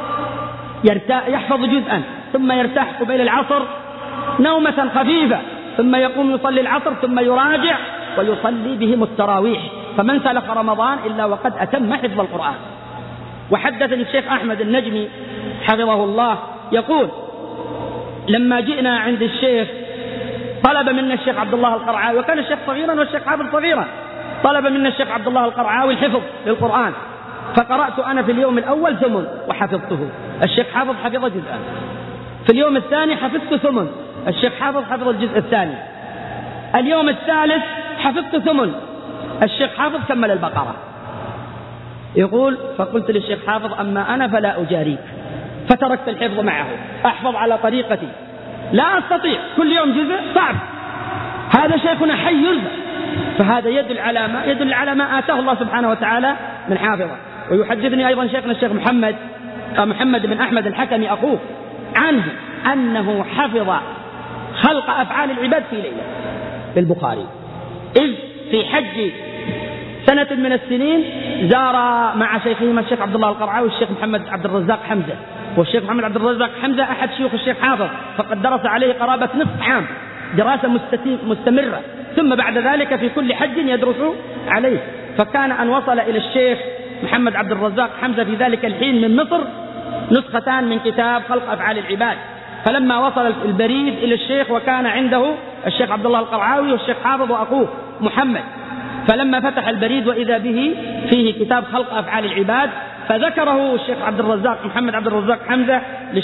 يحفظ جزءا، ثم يرتاح قبيل العصر نومة خفيفة، ثم يقوم يصلي العصر، ثم يراجع ويصلي بهم التراويح. فمن سلخ رمضان إلا وقد أتم حفظ القرآن. وحدثني الشيخ أحمد النجمي حفظه الله يقول: لما جئنا عند الشيخ طلب منا الشيخ عبد الله القرعاوي، وكان الشيخ صغيرا والشيخ حافظ صغيرا، طلب منا الشيخ عبد الله القرعاوي الحفظ للقرآن، فقرأت أنا في اليوم الأول 8 وحفظته، الشيخ حافظ حفظ جزءا. في اليوم الثاني حفظت 8، الشيخ حافظ الجزء الثاني. اليوم الثالث حفظت 8، الشيخ حافظ كمل البقرة. يقول: فقلت للشيخ حافظ: أما أنا فلا أجاريك، فتركت الحفظ معه، أحفظ على طريقتي، لا أستطيع كل يوم جزء، صعب، هذا شيخنا حي يرزق، فهذا يدل على ما آتاه الله سبحانه وتعالى من حافظة. ويحدثني أيضا شيخنا الشيخ محمد بن أحمد الحكمي أخوه عنه أنه حفظ خلق أفعال العباد في ليلة بالبخاري، إذ في حج سنة من السنين زار مع شيخهما الشيخ عبد الله القرعاوي والشيخ محمد عبد الرزاق حمزة. والشيخ محمد عبد الرزاق حمزة أحد شيوخ الشيخ حافظ، فقد درس عليه قرابة نصف عام دراسة مستمرة، ثم بعد ذلك في كل حج يدرس عليه. فكان أن وصل إلى الشيخ محمد عبد الرزاق حمزة في ذلك الحين من مصر نسختان من كتاب خلق أفعال العباد. فلما وصل البريد إلى الشيخ وكان عنده الشيخ عبد الله القرعاوي والشيخ حافظ وأخوه محمد، فلما فتح البريد وإذا به فيه كتاب خلق أفعال العباد، فذكره الشيخ عبد الرزاق محمد عبد الرزاق حمزة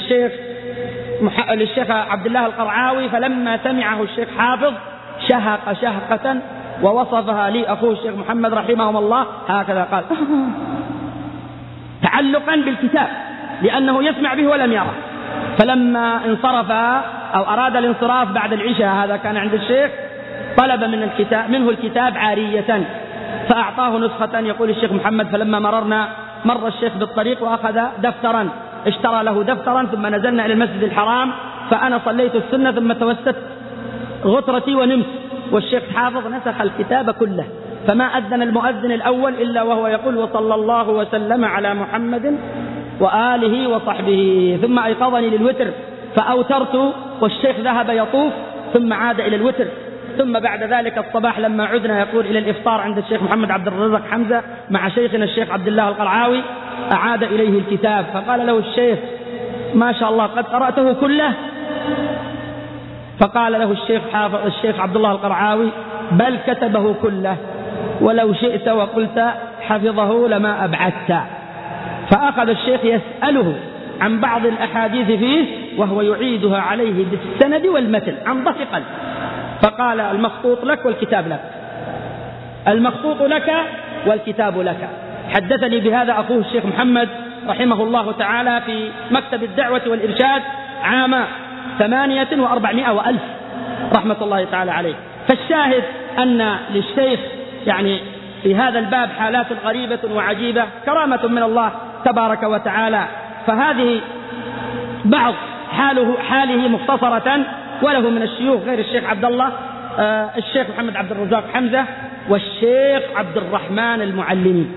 للشيخ عبد الله القرعاوي. فلما سمعه الشيخ حافظ شهق شهقة ووصفها لي أخوه الشيخ محمد رحمه الله هكذا قال تعلقا بالكتاب لأنه يسمع به ولم يره. فلما انصرف أو أراد الانصراف بعد العشاء، هذا كان عند الشيخ، طلب منه الكتاب عارية فأعطاه نسخة. يقول الشيخ محمد فلما مر الشيخ بالطريق وأخذ دفترا، اشترى له دفترا، ثم نزلنا إلى المسجد الحرام، فأنا صليت السنة ثم توسدت غترتي ونمت، والشيخ حافظ نسخ الكتاب كله، فما أذن المؤذن الأول إلا وهو يقول وصلى الله وسلم على محمد وآله وصحبه، ثم أيقظني للوتر فأوترت والشيخ ذهب يطوف ثم عاد إلى الوتر، ثم بعد ذلك الصباح لما عدنا يقول إلى الإفطار عند الشيخ محمد عبد الرزاق حمزة مع شيخنا الشيخ عبد الله القرعاوي، أعاد إليه الكتاب فقال له الشيخ ما شاء الله قد قرأته كله؟ فقال له الشيخ عبد الله القرعاوي بل كتبه كله، ولو شئت وقلت حفظه لما أبعدت. فأخذ الشيخ يسأله عن بعض الأحاديث فيه وهو يعيدها عليه بالسند والمتن عن ظهر قلب، فقال المخطوط لك والكتاب لك، المخطوط لك والكتاب لك. حدثني بهذا أخوه الشيخ محمد رحمه الله تعالى في مكتب الدعوة والإرشاد عام 800 وألف رحمة الله تعالى عليه. فالشاهد أن للشيخ يعني في هذا الباب حالات غريبة وعجيبة، كرامة من الله تبارك وتعالى. فهذه بعض حاله مختصرة، وله من الشيوخ غير الشيخ عبد الله الشيخ محمد عبد الرزاق حمزة والشيخ عبد الرحمن المعلمي.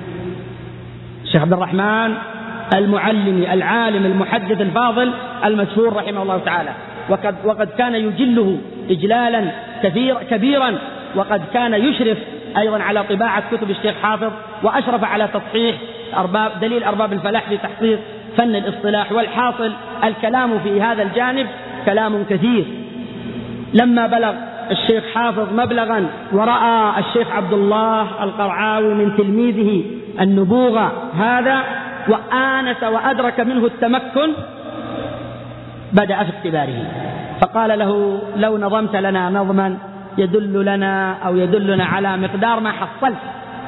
الشيخ عبد الرحمن المعلمي العالم المحدث الفاضل المشهور رحمه الله تعالى، وقد كان يجله إجلالا كبيرا، وقد كان يشرف أيضا على طباعة كتب الشيخ حافظ، وأشرف على تصحيح دليل أرباب الفلاح في تحقيق فن الاصطلاح. والحاصل الكلام في هذا الجانب كلام كثير. لما بلغ الشيخ حافظ مبلغا ورأى الشيخ عبد الله القرعاوي من تلميذه النبوغة هذا وآنس وأدرك منه التمكن، بدأ في اختباره فقال له لو نظمت لنا نظما يدلنا على مقدار ما حصلت.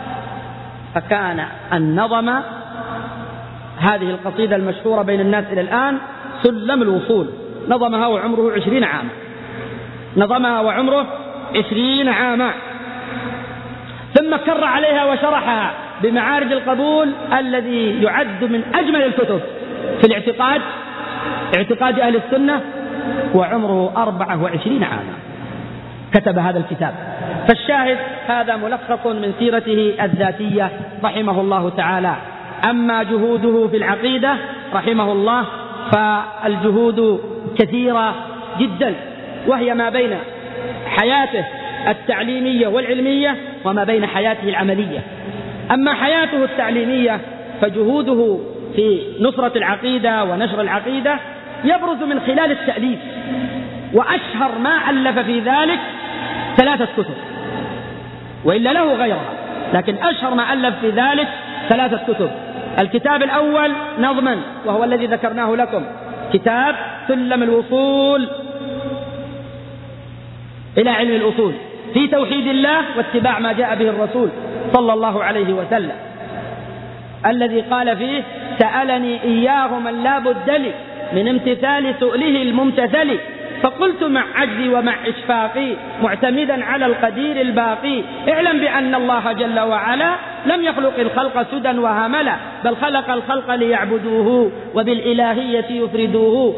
فكان النظم هذه القصيدة المشهورة بين الناس إلى الآن سلم الوصول، نظمها وعمره 20 عاما، نظمها وعمره 20 عاما، ثم كر عليها وشرحها بمعارج القبول الذي يعد من أجمل الكتب في الاعتقاد، اعتقاد أهل السنة، وعمره 24 عاما كتب هذا الكتاب. فالشاهد هذا ملخص من سيرته الذاتية رحمه الله تعالى. أما جهوده في العقيدة رحمه الله فالجهود كثيرة جدا، وهي ما بين حياته التعليمية والعلمية وما بين حياته العملية. أما حياته التعليمية فجهوده في نصرة العقيدة ونشر العقيدة يبرز من خلال التأليف، وأشهر ما ألف في ذلك 3 كتب، وإلا له غيرها، لكن أشهر ما ألف في ذلك 3 كتب. الكتاب الأول نظما وهو الذي ذكرناه لكم، كتاب سلم الوصول إلى علم الأصول في توحيد الله واتباع ما جاء به الرسول صلى الله عليه وسلم، الذي قال فيه سألني إياه من لا بد لي من امتثال سؤله الممتثل، فقلت مع عجزي ومع إشفاقي معتمدا على القدير الباقي: اعلم بأن الله جل وعلا لم يخلق الخلق سدى وهملا، بل خلق الخلق ليعبدوه وبالإلهية يفردوه.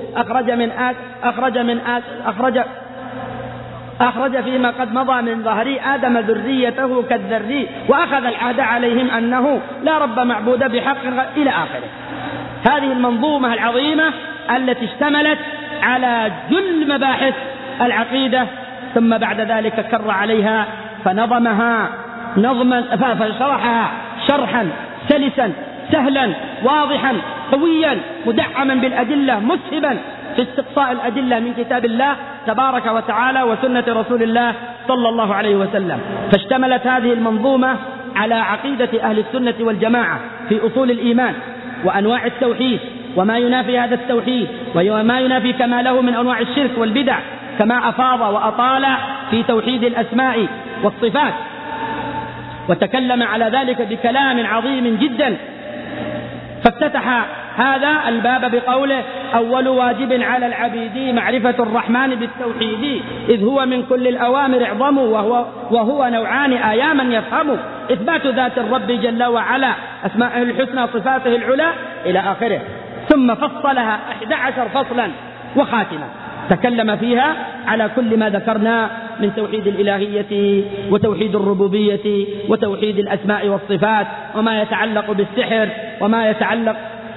أخرج فيما قد مضى من ظهري آدم ذريته كالذري، وأخذ العهد عليهم أنه لا رب معبود بحق إلى آخره. هذه المنظومة العظيمة التي اشتملت على جل مباحث العقيدة، ثم بعد ذلك كر عليها فنظمها نظما، فشرحها شرحا سلسا سهلا واضحا قويا مدعما بالأدلة، مسهبا في استقصاء الأدلة من كتاب الله تبارك وتعالى وسنة رسول الله صلى الله عليه وسلم. فاشتملت هذه المنظومة على عقيدة أهل السنة والجماعة في أصول الإيمان وأنواع التوحيد وما ينافي هذا التوحيد وما ينافي كماله من أنواع الشرك والبدع، كما أفاض وأطال في توحيد الأسماء والصفات، وتكلم على ذلك بكلام عظيم جدا. فافتتح هذا الباب بقوله: أول واجب على العبيد معرفة الرحمن بالتوحيد، إذ هو من كل الأوامر اعظم، وهو نوعان آياما يفهم: إثبات ذات الرب جل وعلا، أسماءه الحسنى صفاته العلى إلى آخره. ثم فصلها 11 فصلا وخاتمة تكلم فيها على كل ما ذكرنا من توحيد الإلهية وتوحيد الربوبية وتوحيد الأسماء والصفات، وما يتعلق بالسحر وما يتعلق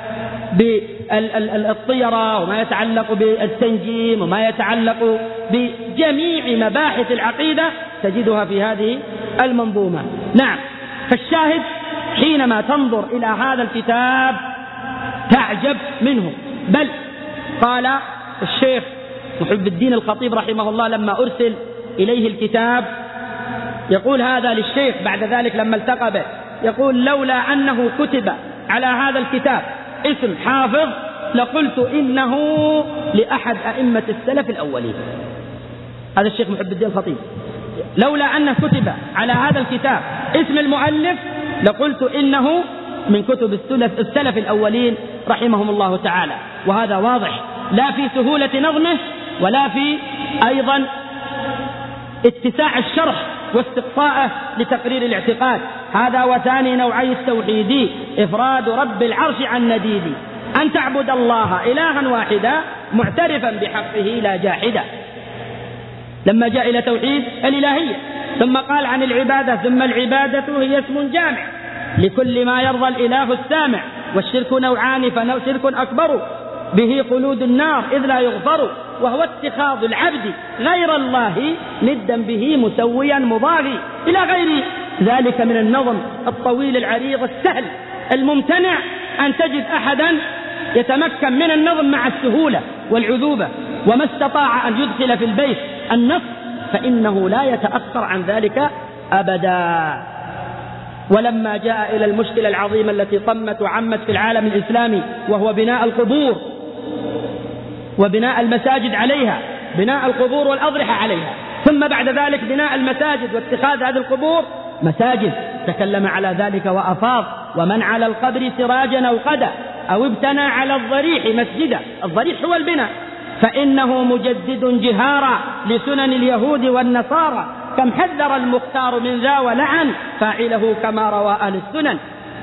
بالطيرة وما يتعلق بالتنجيم وما يتعلق بجميع مباحث العقيدة تجدها في هذه المنظومة. نعم، فالشاهد حينما تنظر إلى هذا الكتاب تعجب منه. بل قال الشيخ محب الدين الخطيب رحمه الله لما أرسل إليه الكتاب، يقول هذا للشيخ بعد ذلك لما التقى به، يقول: لولا أنه كتب على هذا الكتاب اسم حافظ لقلت إنه لأحد أئمة السلف الأولين. هذا الشيخ محب الدين الخطيب، لولا أنه كتب على هذا الكتاب اسم المؤلف لقلت إنه من كتب السلف الأولين رحمهم الله تعالى. وهذا واضح لا في سهولة نظمه ولا في أيضا اتساع الشرح واستقصاءه لتقرير الاعتقاد. هذا وثاني نوعي التوحيد إفراد رب العرش عن نديد، أن تعبد الله إلها واحدا معترفا بحقه لا جاحدا. لما جاء إلى توحيد الإلهية ثم قال عن العبادة: ثم العبادة هي اسم جامع لكل ما يرضى الإله السامع، والشرك نوعان فشرك أكبر به خلود النار إذ لا يغفر، وهو اتخاذ العبد غير الله ندا به مسويا مضاهي، إلى غير ذلك من النظم الطويل العريض السهل الممتنع أن تجد أحدا يتمكن من النظم مع السهولة والعذوبة، وما استطاع أن يدخل في البيت النص فإنه لا يتأخر عن ذلك أبدا. ولما جاء إلى المشكلة العظيمة التي طمت وعمت في العالم الإسلامي، وهو بناء القبور وبناء المساجد عليها، بناء القبور والأضرحة عليها، ثم بعد ذلك بناء المساجد واتخاذ هذه القبور مساجد، تكلم على ذلك وأفاض: ومن على القبر سراجا أو قدا أو ابتنى على الضريح مسجدا، الضريح هو البناء، فإنه مجدد جهارا لسنن اليهود والنصارى، كم حذر المختار من ذا ولعن فاعله كما روى أهل السنن.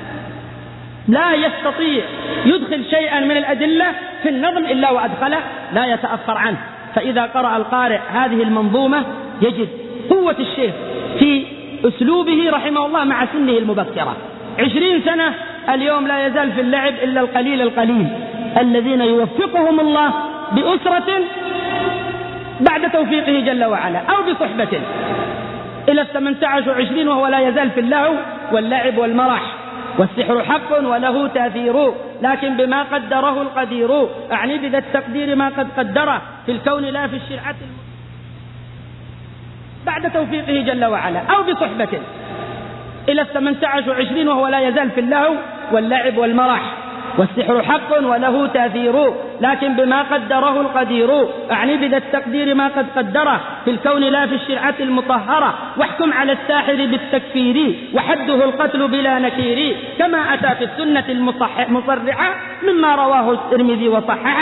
لا يستطيع يدخل شيئا من الأدلة في النظم إلا وأدخله، لا يتأخر عنه. فإذا قرأ القارئ هذه المنظومة يجد قوة الشيخ في أسلوبه رحمه الله مع سنه المبكرة. 20 سنة اليوم لا يزال في اللعب إلا القليل الذين يوفقهم الله بأسرة بعد توفيقه جل وعلا أو بصحبة إلى 18 و20 وهو لا يزال في اللهو واللعب والمرح. والسحر حق وله تأثير، لكن بما قدره القدير، أعني بذا التقدير ما قد قدره في الكون لا في الشرعة بعد توفيقه جل وعلا أو بصحبة إلى 18 و20 وهو لا يزال في اللهو واللعب والمرح. والسحر حق وله تأثير، لكن بما قدره القدير، أعني بذا التقدير ما قد قدره في الكون لا في الشرعة المطهرة. واحكم على الساحر بالتكفير وحده القتل بلا نكير، كما أتى في السنة المصرحة مما رواه الترمذي وصححه.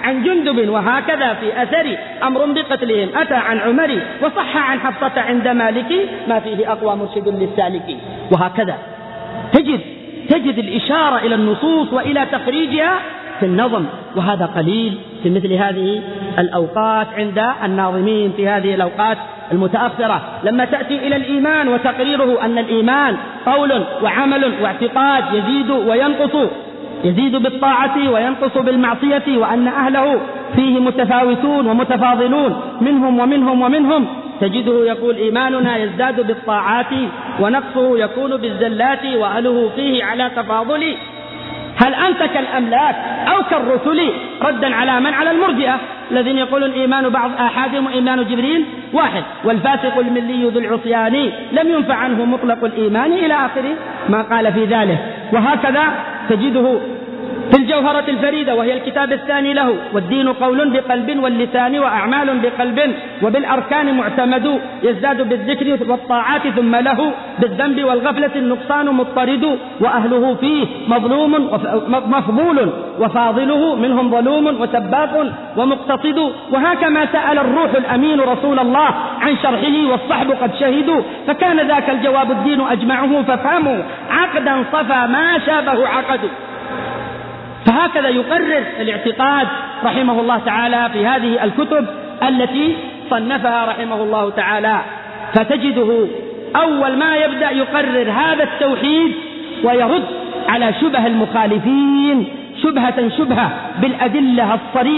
عن جندب وهكذا في أثر أمر بقتلهم أتى عن عمر وصح عن حفصة عند مالك ما فيه أقوى مرشد للسالك. وهكذا تجد الإشارة إلى النصوص وإلى تخريجها في النظم، وهذا قليل في مثل هذه الأوقات عند الناظمين في هذه الأوقات المتأخرة. لما تأتي إلى الإيمان وتقريره أن الإيمان قول وعمل واعتقاد يزيد وينقص، يزيد بالطاعة وينقص بالمعصية، وأن أهله فيه متفاوتون ومتفاضلون منهم، تجده يقول إيماننا يزداد بالطاعات ونقصه يكون بالزلات وأهله فيه على تفاضل. هل أنت كالأملاك أو كالرسل؟ ردا على من؟ على المرجئة الذين يقولون إيمان بعض آحادهم وإيمان جبريل واحد، والفاسق الملي ذو العصيان لم ينفع عنه مطلق الإيمان إلى آخر ما قال في ذلك. وهكذا تجده في الجوهرة الفريدة وهي الكتاب الثاني له: والدين قول بقلب واللسان وأعمال بقلب وبالأركان معتمد، يزداد بالذكر والطاعات ثم له بالذنب والغفلة النقصان مضطرد، وأهله فيه مفضول وفاضله منهم ظلوم وسباق ومقتصد. وهكما سأل الروح الأمين رسول الله عن شرحه والصحب قد شهدوا، فكان ذاك الجواب الدين أجمعه ففهموا عقدا صفى ما شابه عقد. فهكذا يقرر الاعتقاد رحمه الله تعالى في هذه الكتب التي صنفها رحمه الله تعالى. فتجده أول ما يبدأ يقرر هذا التوحيد ويرد على شبه المخالفين شبهة بالأدلة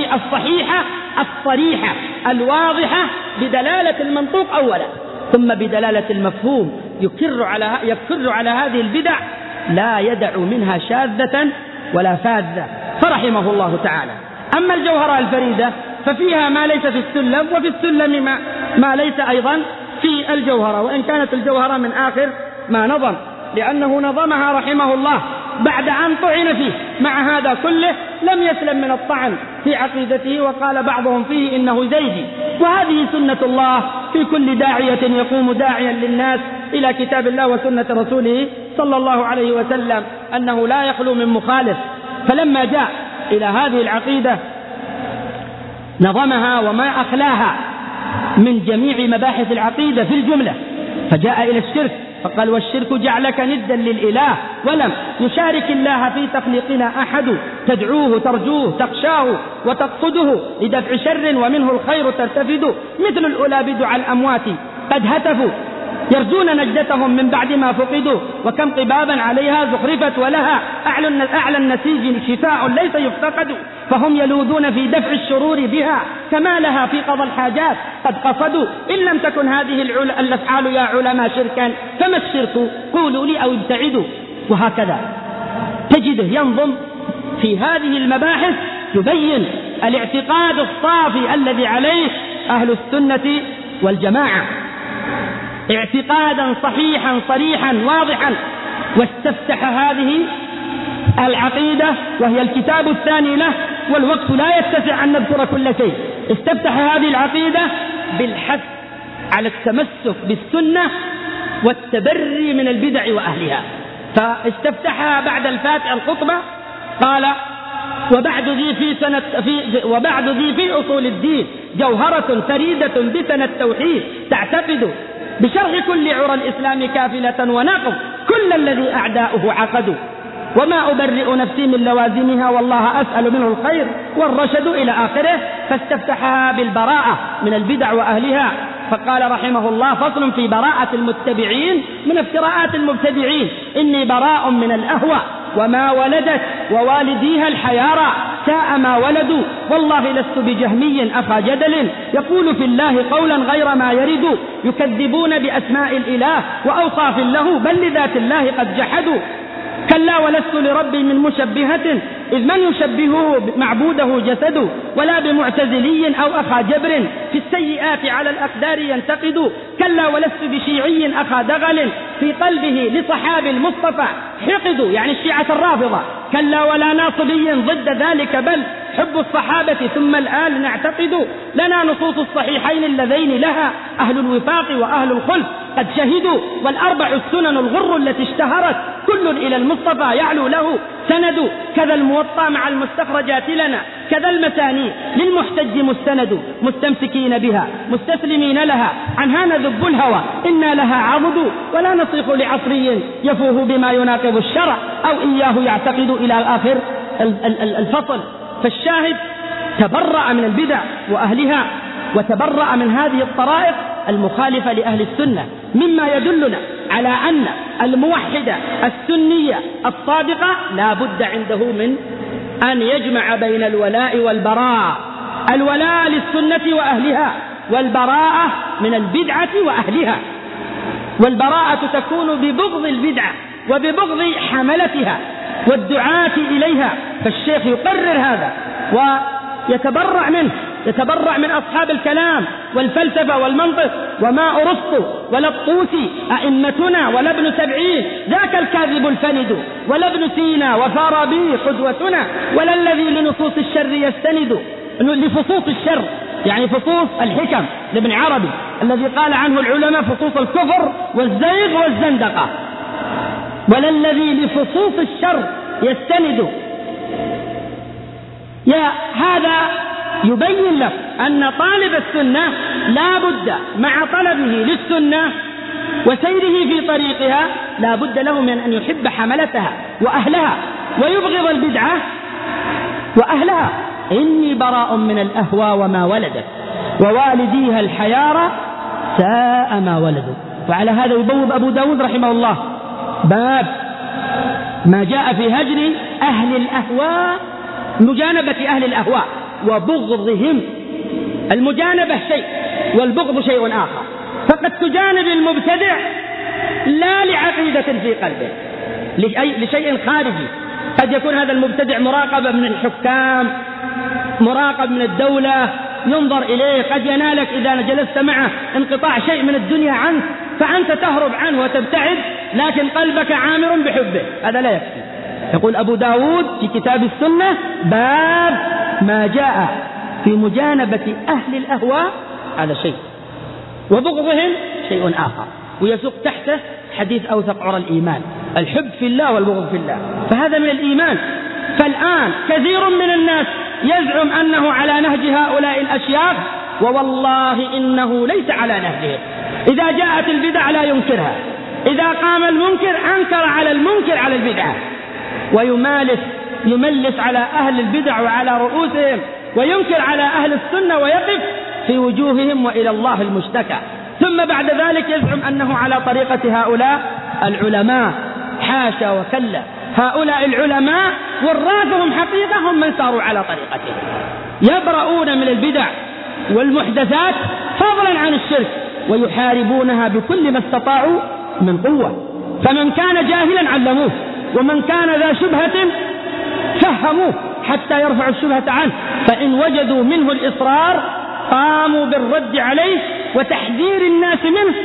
الصريحة الواضحة بدلالة المنطوق أولا، ثم بدلالة المفهوم، يكر على هذه البدع لا يدع منها شاذة ولا فاذة، فرحمه الله تعالى. أما الجوهرة الفريدة ففيها ما ليس في السلم، وفي السلم ما ليس أيضا في الجوهرة، وإن كانت الجوهرة من آخر ما نظم، لأنه نظمها رحمه الله بعد أن طعن فيه. مع هذا كله لم يسلم من الطعن في عقيدته، وقال بعضهم فيه إنه زيدي. وهذه سنة الله في كل داعية يقوم داعيا للناس إلى كتاب الله وسنة رسوله صلى الله عليه وسلم، أنه لا يخلو من مخالف. فلما جاء إلى هذه العقيدة نظمها وما أخلاها من جميع مباحث العقيدة في الجملة، فجاء إلى الشرك فقال: والشرك جعلك ندا للإله ولم يشارك الله في تخليقنا أحد، تدعوه ترجوه تخشاه وتقصده لدفع شر ومنه الخير ترتفد، مثل الأولى بدعاء الأموات قد هتفوا يرجون نجدتهم من بعد ما فقدوا، وكم قبابا عليها زخرفت ولها أعلى النسيج شفاء ليس يفتقد، فهم يلوذون في دفع الشرور بها كما لها في قضى الحاجات قد قصدوا، إن لم تكن هذه الأفعال يا علماء شركا فما الشرك قولوا لي أو ابتعدوا. وهكذا تجده ينظم في هذه المباحث يبين الاعتقاد الصافي الذي عليه أهل السنة والجماعة، اعتقادا صحيحا صريحا واضحا. واستفتح هذه العقيدة وهي الكتاب الثاني له، والوقت لا يتسع أن نذكر كل شيء، استفتح هذه العقيدة بالحث على التمسك بالسنة والتبري من البدع وأهلها. فاستفتحها بعد الفاتحة الخطبة قال: وبعد ذي في أصول الدين جوهرة فريدة بسنة التوحيد تعتقد، بشرح كل عرى الإسلام كافلة ونقض كل الذي أعداؤه عقدوا، وما أبرئ نفسي من لوازمها والله أسأل منه الخير والرشد إلى آخره. فاستفتحها بالبراءة من البدع وأهلها، فقال رحمه الله: فصل في براءة المتبعين من افتراءات المبتدعين، إني براء من الأهوى وما ولدت ووالديها الحيارى ساء ما ولدوا، والله لست بجهمي أخا جدل يقول في الله قولا غير ما يرد، يكذبون بأسماء الإله وأوصاف له بل لذات الله قد جحدوا، كلا ولست لربي من مشبهة إذ من يشبهه معبوده جسد، ولا بمعتزلي أو أخا جبر في السيئات على الأقدار ينتقد، كلا ولست بشيعي أخا دغل في قلبه لصحاب المصطفى حقد، يعني الشيعة الرافضة، كلا ولا ناصبي ضد ذلك بل حب الصحابة ثم الآل نعتقد، لنا نصوص الصحيحين اللذين لها أهل الوفاق وأهل الخلف قد شهدوا، والأربع السنن الغر التي اشتهرت كل إلى المصطفى يعلو له سند، كذا الموطأ مع المستخرجات لنا كذا المسانيد للمحتج مستند مستمسكين بها مستسلمين لها عنها نذب الهوى إنا لها عضد ولا نصيح لعصري يفوه بما يناقض الشرع أو إياه يعتقد إلى آخر الفصل. فالشاهد تبرأ من البدع وأهلها وتبرأ من هذه الطرائق المخالفة لأهل السنة، مما يدلنا على أن الموحد السنية الصادقة لا بد عنده من أن يجمع بين الولاء والبراء، الولاء للسنة وأهلها والبراءة من البدعة وأهلها، والبراءة تكون ببغض البدعة وببغض حملتها والدعاة إليها. فالشيخ يقرر هذا ويتبرع منه، يتبرع من أصحاب الكلام والفلسفة والمنطق، وما أرسطو ولا الطوسي أئمتنا ولا ابن سبعين ذاك الكاذب الفند ولا ابن سينا وفارابي قدوتنا ولا الذي لنصوص الشر يستند، لفصوص الشر يعني فصوص الحكم لابن عربي الذي قال عنه العلماء فصوص الكفر والزيغ والزندقة، ولا الذي لفصوص الشر يستند. يا هذا يبين لك أن طالب السنة لا بد مع طلبه للسنة وسيره في طريقها لا بد له من أن يحب حملتها وأهلها ويبغض البدعة وأهلها. إني براء من الأهوى وما ولدت ووالديها الحيارى ساء ما ولدوا. وعلى هذا يبوب أبو داود رحمه الله باب ما جاء في هجر أهل الأهواء، مجانبة أهل الأهواء وبغضهم. المجانبة شيء والبغض شيء آخر، فقد تجانب المبتدع لا لعقيدة في قلبه، لشيء خارجي. قد يكون هذا المبتدع مراقبة من الحكام، مراقب من الدولة، ينظر إليه، قد ينالك إذا جلست معه انقطاع شيء من الدنيا عنك فأنت تهرب عنه وتبتعد، لكن قلبك عامر بحبه، هذا لا يكفي. يقول أبو داود في كتاب السنة باب ما جاء في مجانبة أهل الأهواء، هذا شيء، وبغضهم شيء آخر، ويسوق تحته حديث أوثق عرى الإيمان، الحب في الله والبغض في الله، فهذا من الإيمان. فالآن كثير من الناس يزعم أنه على نهج هؤلاء الأشياخ، ووالله إنه ليس على نهجهم. إذا جاءت البدع لا ينكرها، إذا قام المنكر أنكر على المنكر على البدعة، يملس على أهل البدع وعلى رؤوسهم، وينكر على أهل السنة ويقف في وجوههم وإلى الله المشتكى، ثم بعد ذلك يزعم أنه على طريقة هؤلاء العلماء. حاشا وكلا، هؤلاء العلماء ورثهم حقيقة هم من ساروا على طريقتهم، يبرؤون من البدع والمحدثات فضلا عن الشرك، ويحاربونها بكل ما استطاعوا من قوة. فمن كان جاهلا علموه، ومن كان ذا شبهة فهموه حتى يرفعوا الشبهة عنه، فإن وجدوا منه الإصرار قاموا بالرد عليه وتحذير الناس منه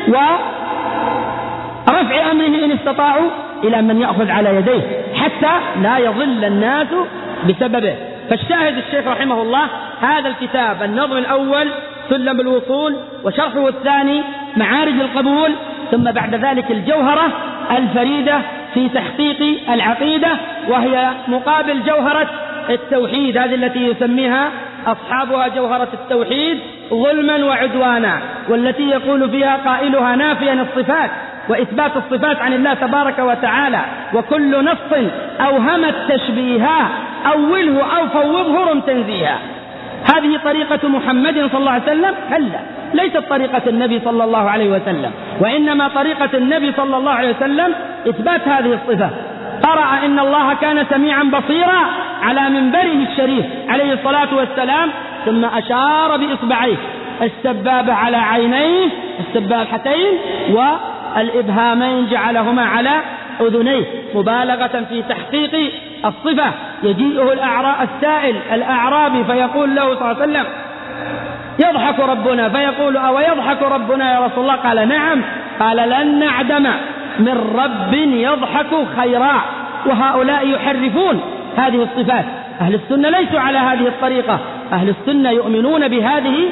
ورفع أمره إن استطاعوا إلى من يأخذ على يديه حتى لا يضل الناس بسببه. فالشاهد الشيخ رحمه الله هذا الكتاب النظم الأول سلم الوصول، وشرحه الثاني معارج القبول، ثم بعد ذلك الجوهرة الفريدة في تحقيق العقيدة، وهي مقابل جوهرة التوحيد، هذه التي يسميها أصحابها جوهرة التوحيد ظلما وعدوانا، والتي يقول فيها قائلها نافيا الصفات وإثبات الصفات عن الله تبارك وتعالى، وكل نص أوهم التشبيها أوله أو فوضه رم تنزيها. هذه طريقة محمد صلى الله عليه وسلم؟ كلا، ليست طريقة النبي صلى الله عليه وسلم، وإنما طريقة النبي صلى الله عليه وسلم إثبات هذه الصفة. قرأ إن الله كان سميعا بصيرا على منبره الشريف عليه الصلاة والسلام، ثم أشار بإصبعيه السبابة على عينيه السبابتين والإبهامين جعلهما على أذنيه، مبالغة في تحقيق الصفة. يجيئه السائل الأعرابي فيقول له صلى الله عليه وسلم يضحك ربنا، فيقول أو يضحك ربنا يا رسول الله؟ قال نعم. قال لن نعدم من رب يضحك خيرا. وهؤلاء يحرفون هذه الصفات. أهل السنة ليسوا على هذه الطريقة، أهل السنة يؤمنون بهذه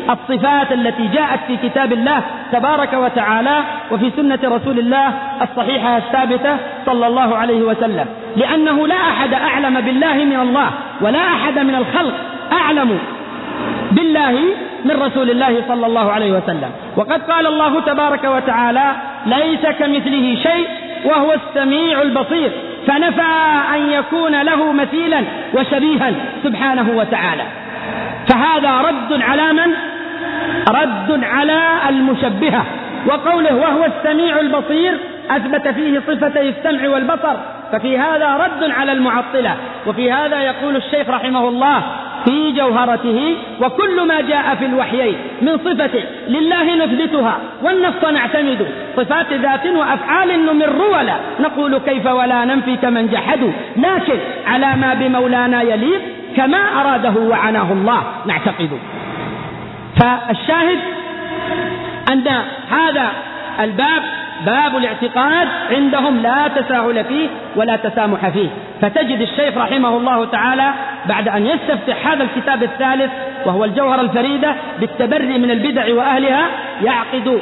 الصفات التي جاءت في كتاب الله تبارك وتعالى وفي سنة رسول الله الصحيحة الثابتة صلى الله عليه وسلم، لأنه لا أحد أعلم بالله من الله، ولا أحد من الخلق أعلم بالله من رسول الله صلى الله عليه وسلم. وقد قال الله تبارك وتعالى: ليس كمثله شيء وهو السميع البصير، فنفى أن يكون له مثيلا وشبيها سبحانه وتعالى. فهذا رد على من؟ رد على المشبهة. وقوله وهو السميع البصير أثبت فيه صفتي السمع والبصر، ففي هذا رد على المعطلة. وفي هذا يقول الشيخ رحمه الله في جوهرته: وكل ما جاء في الوحيين من صفة لله نثبتها والنص نعتمد، صفات ذات وأفعال نمر ولا نقول كيف ولا ننفي كمن جحدوا، لكن على ما بمولانا يليق كما أراده وعناه الله نعتقد. فالشاهد أن هذا الباب باب الاعتقاد عندهم لا تساهل فيه ولا تسامح فيه. فتجد الشيخ رحمه الله تعالى بعد أن يستفتح هذا الكتاب الثالث وهو الجوهرة الفريدة بالتبري من البدع وأهلها يعقد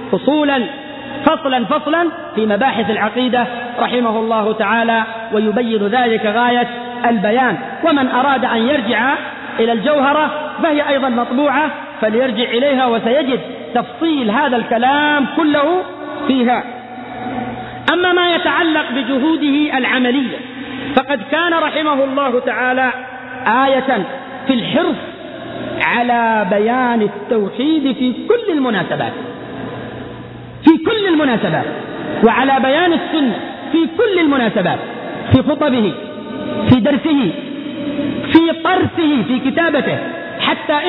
فصلا في مباحث العقيدة رحمه الله تعالى، ويبين ذلك غاية البيان. ومن أراد أن يرجع إلى الجوهرة فهي أيضا مطبوعة فليرجع إليها وسيجد تفصيل هذا الكلام كله فيها. أما ما يتعلق بجهوده العملية فقد كان رحمه الله تعالى آية في الحرص على بيان التوحيد في كل المناسبات، وعلى بيان السنة في كل المناسبات، في خطبه، في درسه، في طرسه، في كتابته، حتى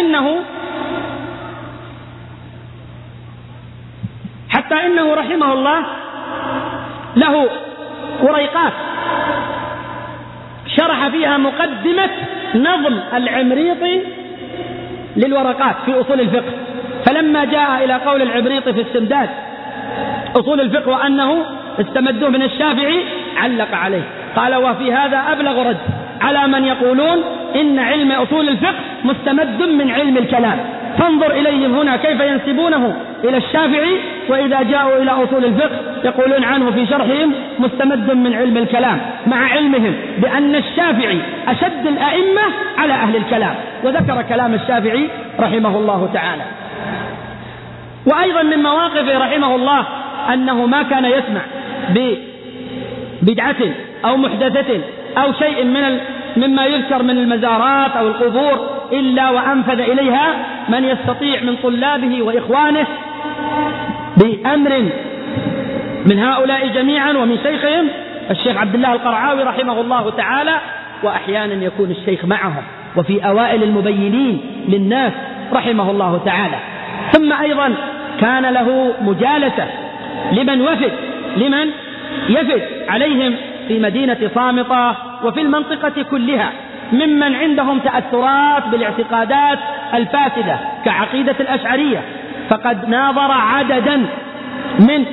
إنه رحمه الله له وريقات شرح فيها مقدمة نظم العمريطي للورقات في أصول الفقه. فلما جاء إلى قول العمريطي في استمداد أصول الفقه وأنه استمدوه من الشافعي علق عليه قال: وفي هذا أبلغ رد على من يقولون إن علم أصول الفقه مستمد من علم الكلام، فانظر إليهم هنا كيف ينسبونه إلى الشافعي، وإذا جاءوا إلى أصول الفقه يقولون عنه في شرحهم مستمد من علم الكلام، مع علمهم بأن الشافعي أشد الأئمة على أهل الكلام. وذكر كلام الشافعي رحمه الله تعالى. وأيضا من مواقفه رحمه الله أنه ما كان يسمع ببدعة أو محدثة أو شيء مما يذكر من المزارات أو القبور إلا وأنفذ إليها من يستطيع من طلابه وإخوانه بأمر من هؤلاء جميعا ومن شيخهم الشيخ عبد الله القرعاوي رحمه الله تعالى. وأحيانا يكون الشيخ معهم وفي أوائل المبينين للناس رحمه الله تعالى. ثم أيضا كان له مجالسة لمن يفد عليهم في مدينة صامطة وفي المنطقة كلها ممن عندهم تأثرات بالاعتقادات الفاسدة كعقيدة الأشعرية. فقد ناظر عددا من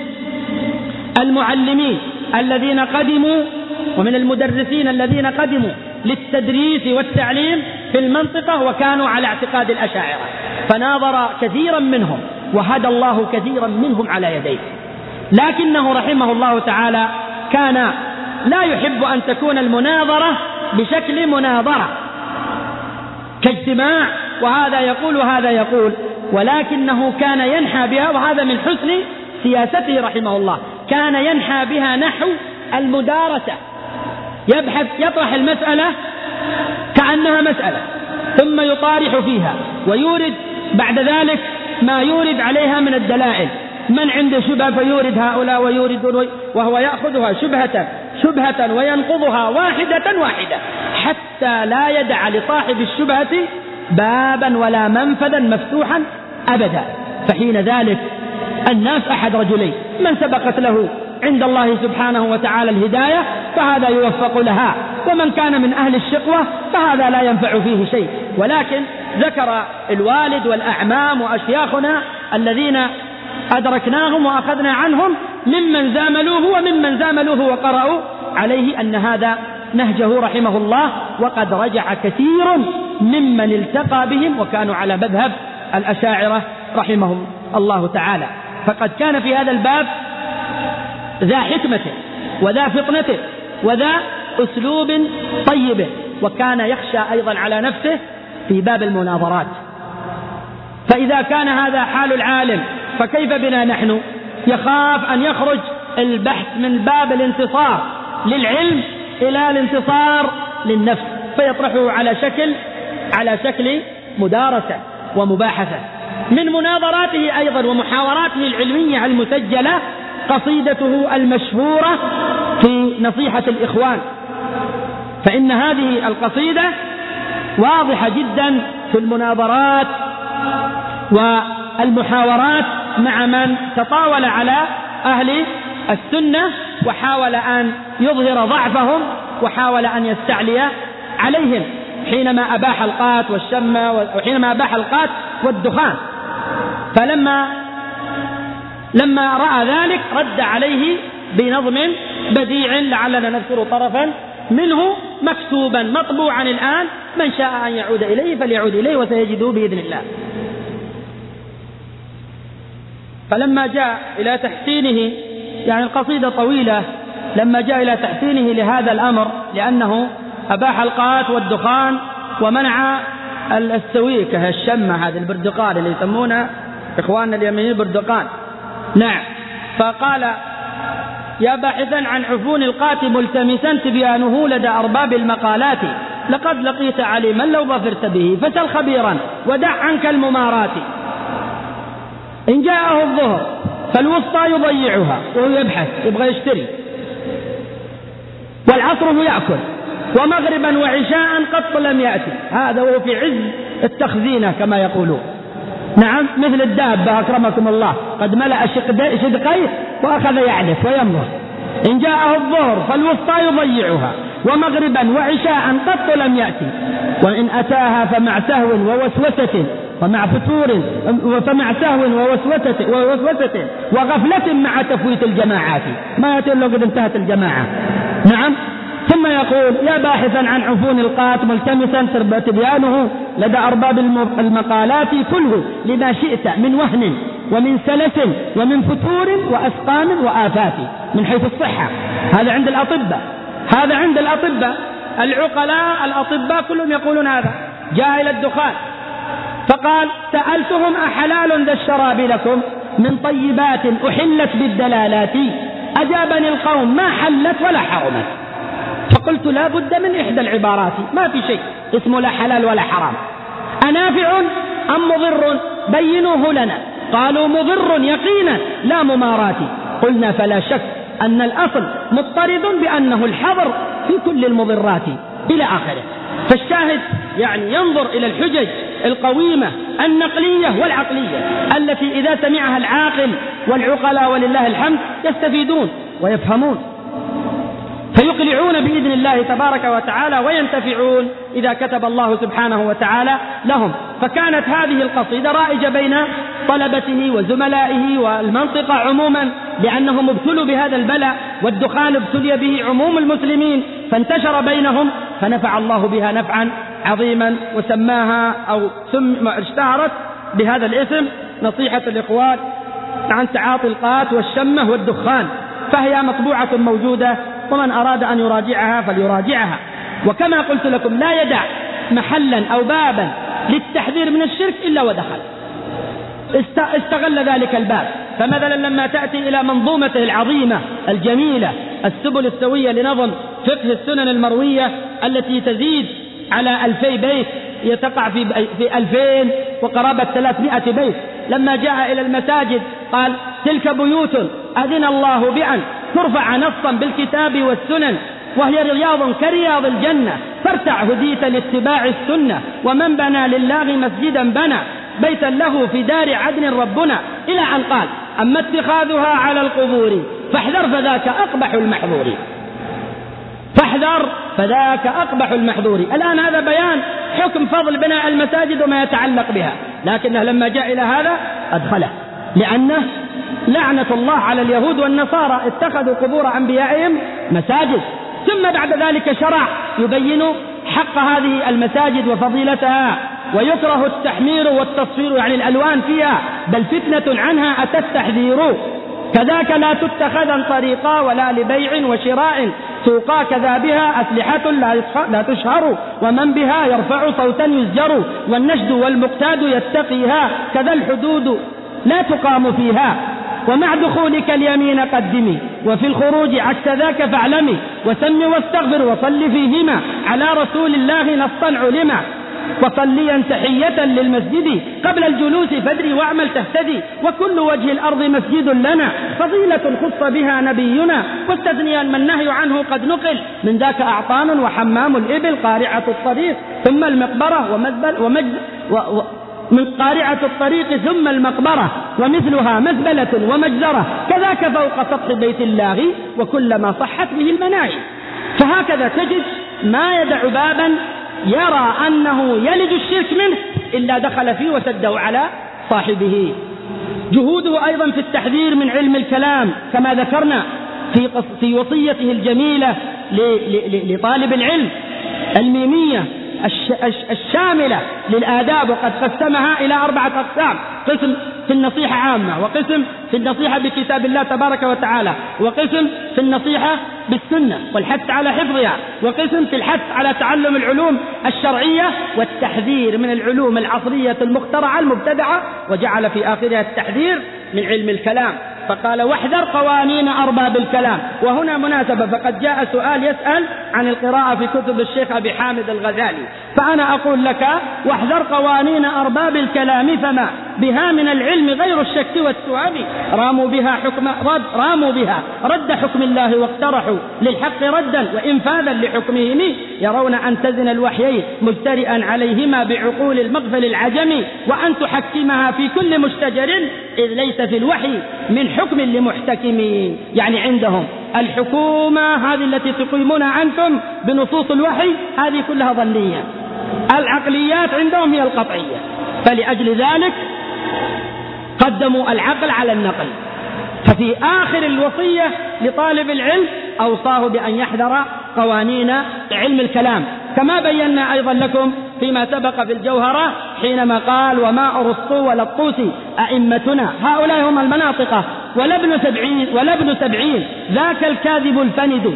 المعلمين الذين قدموا ومن المدرسين الذين قدموا للتدريس والتعليم في المنطقة وكانوا على اعتقاد الأشاعرة، فناظر كثيرا منهم وهدى الله كثيرا منهم على يديه. لكنه رحمه الله تعالى كان لا يحب أن تكون المناظرة بشكل مناظرة كاجتماع وهذا يقول وهذا يقول، ولكنه كان ينحى بها، وهذا من حسن سياسته رحمه الله، كان ينحى بها نحو المدارسة، يطرح المسألة كأنها مسألة ثم يطارح فيها ويورد بعد ذلك ما يورد عليها من الدلائل. من عنده شبهة فيورد هؤلاء ويورد، وهو يأخذها شبهة وينقضها واحدة حتى لا يدع لصاحب الشبهة بابا ولا منفذا مفتوحا أبدا. فحين ذلك الناس أحد رجلين: من سبقت له عند الله سبحانه وتعالى الهداية فهذا يوفق لها، ومن كان من أهل الشقوة فهذا لا ينفع فيه شيء. ولكن ذكر الوالد والأعمام وأشياخنا الذين أدركناهم وأخذنا عنهم ممن زاملوه وقرأوا عليه أن هذا نهجه رحمه الله. وقد رجع كثير ممن التقى بهم وكانوا على مذهب الأشاعرة رحمهم الله تعالى. فقد كان في هذا الباب ذا حكمة وذا فطنة وذا أسلوب طيب، وكان يخشى أيضا على نفسه في باب المناظرات. فإذا كان هذا حال العالم فكيف بنا نحن؟ يخاف أن يخرج البحث من باب الانتصار للعلم إلى الانتصار للنفس، فيطرحه على شكل مدارسة ومباحثة. من مناظراته أيضا ومحاوراته العلمية المسجلة قصيدته المشهورة في نصيحة الإخوان، فإن هذه القصيدة واضحة جدا في المناظرات والمحاورات مع من تطاول على أهل السنة وحاول أن يظهر ضعفهم وحاول أن يستعلي عليهم، حينما أباح القات والشمة وحينما أباح القات والدخان. فلما رأى ذلك رد عليه بنظم بديع، لعلنا نذكر طرفا منه مكتوبا مطبوعا الآن، من شاء أن يعود إليه فليعود إليه وسيجده بإذن الله. فلما جاء إلى تحسينه، يعني القصيدة طويلة، لما جاء إلى تحسينه لهذا الأمر، لأنه أباح القات والدخان ومنع السويكة الشمة، هذا البردقان اللي يسمونه إخواننا اليمنيين البردقان. نعم. فقال: يا باحثا عن عفون القات ملتمسا تبيانه لدى أرباب المقالات، لقد لقيت عليما لو ظفرت به فسل خبيرا ودع عنك الممارات. إن جاءه الظهر فالوسطى يضيعها وهو يبحث يبغى يشتري، والعصر هو يأكل، ومغربا وعشاء قط لم يأتي. هذا وهو في عز التخزينة كما يقولون. نعم، مثل الدابة أكرمكم الله قد ملأ شدقيه وأخذ يعلف ويمضغ. إن جاءه الظهر فالوسطى يضيعها، ومغربا وعشاء قط لم يأتي. وإن أتاها فمع سهو ووسوسة ومع فتور، فمع سهو ووسوسة وغفلة مع تفويت الجماعات، ما يأتي إلا قد انتهت الجماعة. نعم. ثم يقول: يا باحثا عن عفون القات ملتمسا تبيانه لدى أرباب المقالات، كله لما شئت من وهن ومن سلس ومن فتور وأسقام وآفات، من حيث الصحة. هذا عند الأطباء، هذا عند الأطباء العقلاء الأطباء كلهم يقولون هذا. جاء إلى الدخان فقال: سألتهم: أحلال ذا الشراب لكم من طيبات أحلت بالدلالات؟ أجابني القوم: ما حلت ولا حرمت. فقلت: لا بد من إحدى العبارات، ما في شيء اسمه لا حلال ولا حرام. أنافع أم مضر؟ بينوه لنا. قالوا: مضر يقينا لا ممارات. قلنا: فلا شك أن الأصل مضطرد بأنه الحظر في كل المضرات، إلى آخره. فالشاهد يعني ينظر إلى الحجج القويمة النقلية والعقلية التي إذا سمعها العاقل والعقلاء ولله الحمد يستفيدون ويفهمون، فيقلعون بإذن الله تبارك وتعالى وينتفعون إذا كتب الله سبحانه وتعالى لهم. فكانت هذه القصيدة رائجة بين طلبته وزملائه والمنطقة عموما، لأنهم ابتلوا بهذا البلاء، والدخان ابتلي به عموم المسلمين، فانتشر بينهم، فنفع الله بها نفعا عظيما، وسماها أو اشتهرت بهذا الاسم: نصيحة الإخوان عن تعاطي القات والشمة والدخان. فهي مطبوعة موجودة، ومن أراد أن يراجعها فليراجعها. وكما قلت لكم لا يدع محلا أو بابا للتحذير من الشرك إلا ودخل، استغل ذلك الباب. فمثلا لما تأتي إلى منظومته العظيمة الجميلة السبل السوية لنظم فقه السنن المروية التي تزيد على 2000 بيت، يتقع في 2000 وقرابة 300 بيت. لما جاء إلى المساجد قال: تلك بيوت أذن الله بأن ترفع نصا بالكتاب والسنن، وهي رياض كرياض الجنة، فارتع هديت لاتباع السنة، ومن بنى لله مسجدا بنى بيتا له في دار عدن ربنا، إلى أن قال: أما اتخاذها على القبور فاحذر فذاك أقبح المحظور. فاحذر فذاك أقبح المحظور. الآن هذا بيان حكم فضل بناء المساجد وما يتعلق بها، لكنه لما جاء إلى هذا أدخله، لأنه لعنة الله على اليهود والنصارى اتخذوا قبور أنبيائهم مساجد. ثم بعد ذلك شرع يبين حق هذه المساجد وفضيلتها ويكره التحمير والتصفير يعني الألوان فيها، بل فتنة عنها أتى التحذير. كذاك لا تتخذا طريقا ولا لبيع وشراء سوقا، كذا بها أسلحة لا تشهر، ومن بها يرفع صوتا يزجر، والنشد والمقتاد يتقيها، كذا الحدود لا تقام فيها. ومع دخولك اليمين قدمي، وفي الخروج عكس ذاك فاعلمي، وسم واستغفر وصل فيهما على رسول الله نصا علما، وصليا تحية للمسجد قبل الجلوس فادري واعمل تهتدي، وكل وجه الأرض مسجد لنا فضيلة خص بها نبينا، واستثنيا من النهي عنه قد نقل، من ذاك أعطان وحمام الإبل قارعة الطريق ثم المقبرة من قارعة الطريق ثم المقبرة، ومثلها مزبلة ومجزرة، كذاك فوق سطح بيت الله وكلما صحت به المناعي. فهكذا تجد ما يدع بابا يرى أنه يلج الشرك منه إلا دخل فيه وسده على صاحبه. جهوده أيضا في التحذير من علم الكلام كما ذكرنا في وصيته الجميلة لطالب العلم الميمية الشاملة للآداب، وقد قسمها إلى 4 أقسام: قسم في النصيحة عامة، وقسم في النصيحة بكتاب الله تبارك وتعالى، وقسم في النصيحة بالسنة والحث على حفظها، وقسم في الحث على تعلم العلوم الشرعية والتحذير من العلوم العصرية المخترعة المبتدعة، وجعل في آخرها التحذير من علم الكلام، فقال: واحذر قوانين أرباب الكلام. وهنا مناسبة، فقد جاء سؤال يسأل عن القراءة في كتب الشيخ أبي حامد الغزالي، فأنا أقول لك: واحذر قوانين أرباب الكلام فما بها من العلم غير الشك والسؤال، راموا بها رد حكم الله واقترحوا للحق ردا وإنفاذا لحكمه، يرون أن تزن الوحيين مجترئا عليهما بعقول المغفل العجمي، وأن تحكمها في كل مشتجر إذ ليس في الوحي من حكم لمحتكمين. يعني عندهم الحكومة هذه التي تقيمونها أنتم بنصوص الوحي هذه كلها ظنية، العقليات عندهم هي القطعية، فلأجل ذلك قدموا العقل على النقل. ففي آخر الوصية لطالب العلم أوصاه بأن يحذر قوانين علم الكلام، كما بينا أيضا لكم فيما سبق في الجوهرة حينما قال: وما أرسطو ولا الطوسي أئمتنا، هؤلاء هم المناطقة، ولا ابن سبعين ذاك الكاذب الفند.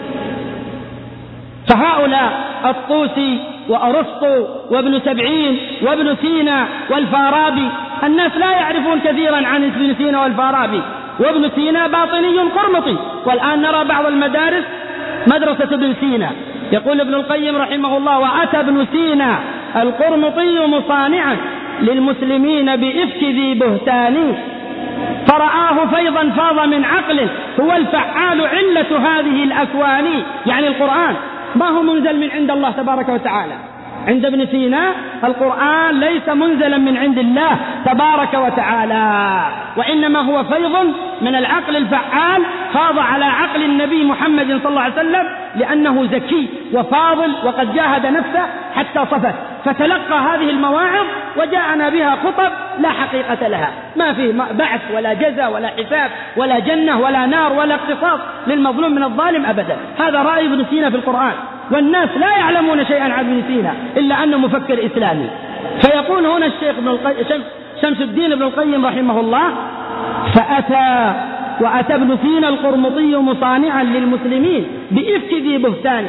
فهؤلاء الطوسي وأرسطو وابن سبعين وابن سينا والفارابي، الناس لا يعرفون كثيرا عن ابن سينا والفارابي، وابن سينا باطني قرمطي، والآن نرى بعض المدارس مدرسة ابن سينا. يقول ابن القيم رحمه الله: وأتى ابن سينا القرمطي مصانعا للمسلمين بإفك ذي بهتان، فرآه فيضا فاض من عقل هو الفعال علة هذه الأكوان. يعني القرآن ما هو منزل من عند الله تبارك وتعالى، عند ابن سينا القرآن ليس منزلا من عند الله تبارك وتعالى، وإنما هو فيض من العقل الفعال فاض على عقل النبي محمد صلى الله عليه وسلم، لأنه زكي وفاضل وقد جاهد نفسه حتى صفت، فتلقى هذه المواعظ وجاءنا بها خطب لا حقيقة لها، ما فيه بعث ولا جزاء ولا حساب ولا جنة ولا نار ولا اقتصاص للمظلوم من الظالم أبدا. هذا رأي ابن سينا في القرآن، والناس لا يعلمون شيئا عن ابن سينا إلا أنه مفكر إسلامي. فيقول هنا الشيخ شمس الدين ابن القيم رحمه الله: وأتى ابن سينا القرمطي مصانعا للمسلمين بإفك ذي بهتان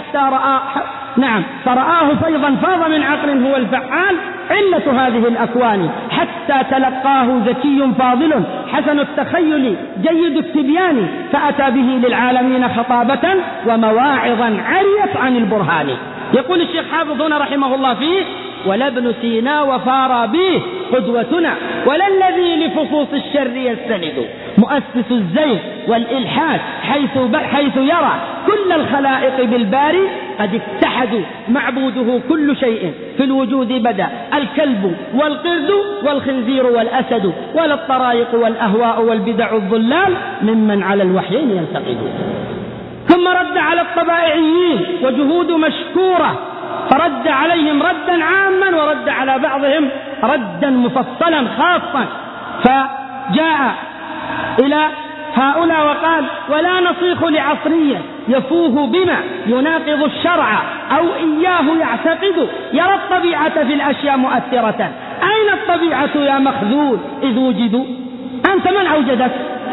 فرآه فيضا فاض من عقل هو الفعال علة هذه الأكوان، حتى تلقاه زكي فاضل حسن التخيل جيد التبيان، فأتى به للعالمين خطابة ومواعظا عريت عن البرهان. يقول الشيخ حافظ هنا رحمه الله فيه: ولا ابن سينا وفارابيه قدوتنا، ولا الذي لفصوص الشر يستند، مؤسس الزيغ والإلحاد حيث يرى كل الخلائق بالباري، قد اتحدوا معبوده كل شيء في الوجود بدا، الكلب والقرد والخنزير والأسد، ولا الطرائق والأهواء والبدع الضلال ممن على الوحيين ينتقد. ثم رد على الطبائعيين وجهود مشكورة، فرد عليهم ردا عاما ورد على بعضهم ردا مفصلا خاصا، فجاء إلى هؤلاء وقال: ولا نصيخ لعصرية يفوه بما يناقض الشرع أو إياه يعتقد يرى الطبيعة في الأشياء مؤثرة. أين الطبيعة يا مخذول إذ وجدوا؟ أنت من أوجدك؟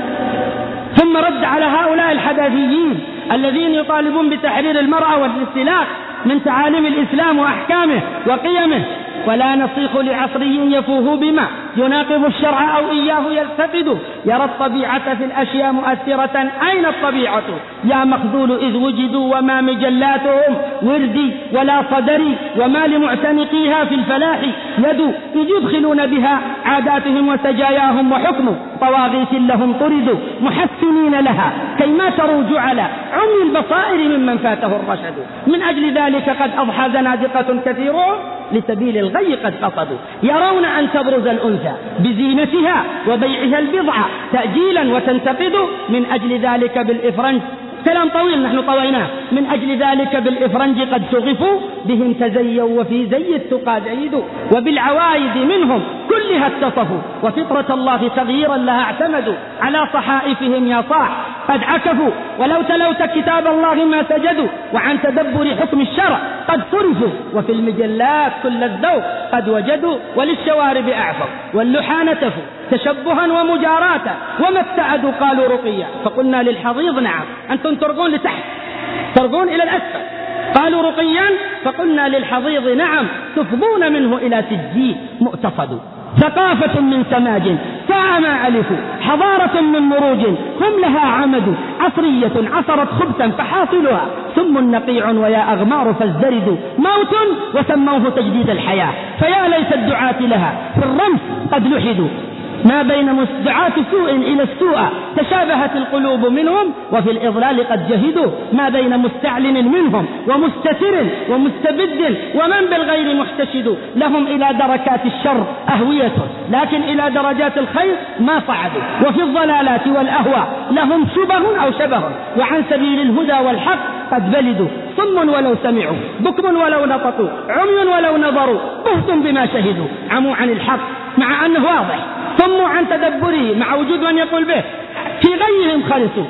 ثم رد على هؤلاء الحداثيين الذين يطالبون بتحرير المرأة والاستلاء من تعاليم الإسلام وأحكامه وقيمه: ولا نصيخ لعصري يفوه بما يناقض الشرع أو إياه يلتقد يرى الطبيعة في الأشياء مؤثرة. أين الطبيعة يا مخذول إذ وجدوا؟ وما مجلاتهم وردي ولا صدري، وما لمعتنقيها في الفلاح يد إذ يدخلون بها عاداتهم وسجاياهم وحكم طواغيت لهم طردوا محسنين لها كيما تروج على عمي البصائر ممن فاته الرشد. من أجل ذلك قد أضحى زنادقة كثيرون لسبيل الغي قد قصدوا، يرون أن تبرز الأنثى بزينتها وبيعها البضعة تأجيلا وتنتقد. من أجل ذلك بالإفرنج، كلام طويل نحن طويناه، من أجل ذلك بالإفرنج قد شغفوا بهم تزيوا وفي زي التقى زيدوا، وبالعوايد منهم كلها اتصفوا وفطرة الله تغييرا لها اعتمدوا. على صحائفهم يا صاح قد عكفوا، ولو تلوت كتاب الله ما سجدوا، وعن تدبر حكم الشرع قد صرفوا، وفي المجلات كل الذوق قد وجدوا، وللشوارب أعفوا واللحى نتفوا تشبها ومجاراتا، وما ابتعدوا قالوا رقيا. فقلنا للحضيض نعم، أنتم ترقون لتحت ترقون إلى الأسفل، قالوا رقيا فقلنا للحضيض نعم، تفضون منه إلى سجين مؤتصد. ثقافة من سماج ساء ما ألفوا، حضارة من مروج هم لها عمد، عصرية عصرت خبثا فحاصلها ثم نقيع ويا أغمار فازدردوا، موت وسموه تجديد الحياة. فيا ليس الدعاة لها في الرمس قد لحدوا، ما بين دعاة سوء إلى السوء تشابهت القلوب منهم، وفي الإضلال قد جهدوا، ما بين مستعلن منهم ومستتر ومستبد، ومن بالغير محتشد. لهم إلى دركات الشر أهوية لكن إلى درجات الخير ما صعدوا، وفي الضلالات والأهواء لهم شبه أو شبه، وعن سبيل الهدى والحق قد بلدوا. صم ولو سمعوا، بكم ولو نطقوا، عمي ولو نظروا، بهتم بما شهدوا. عموا عن الحق مع أنه واضح، صموا عن تدبره مع وجود من يقول به، في غيهم خلصوا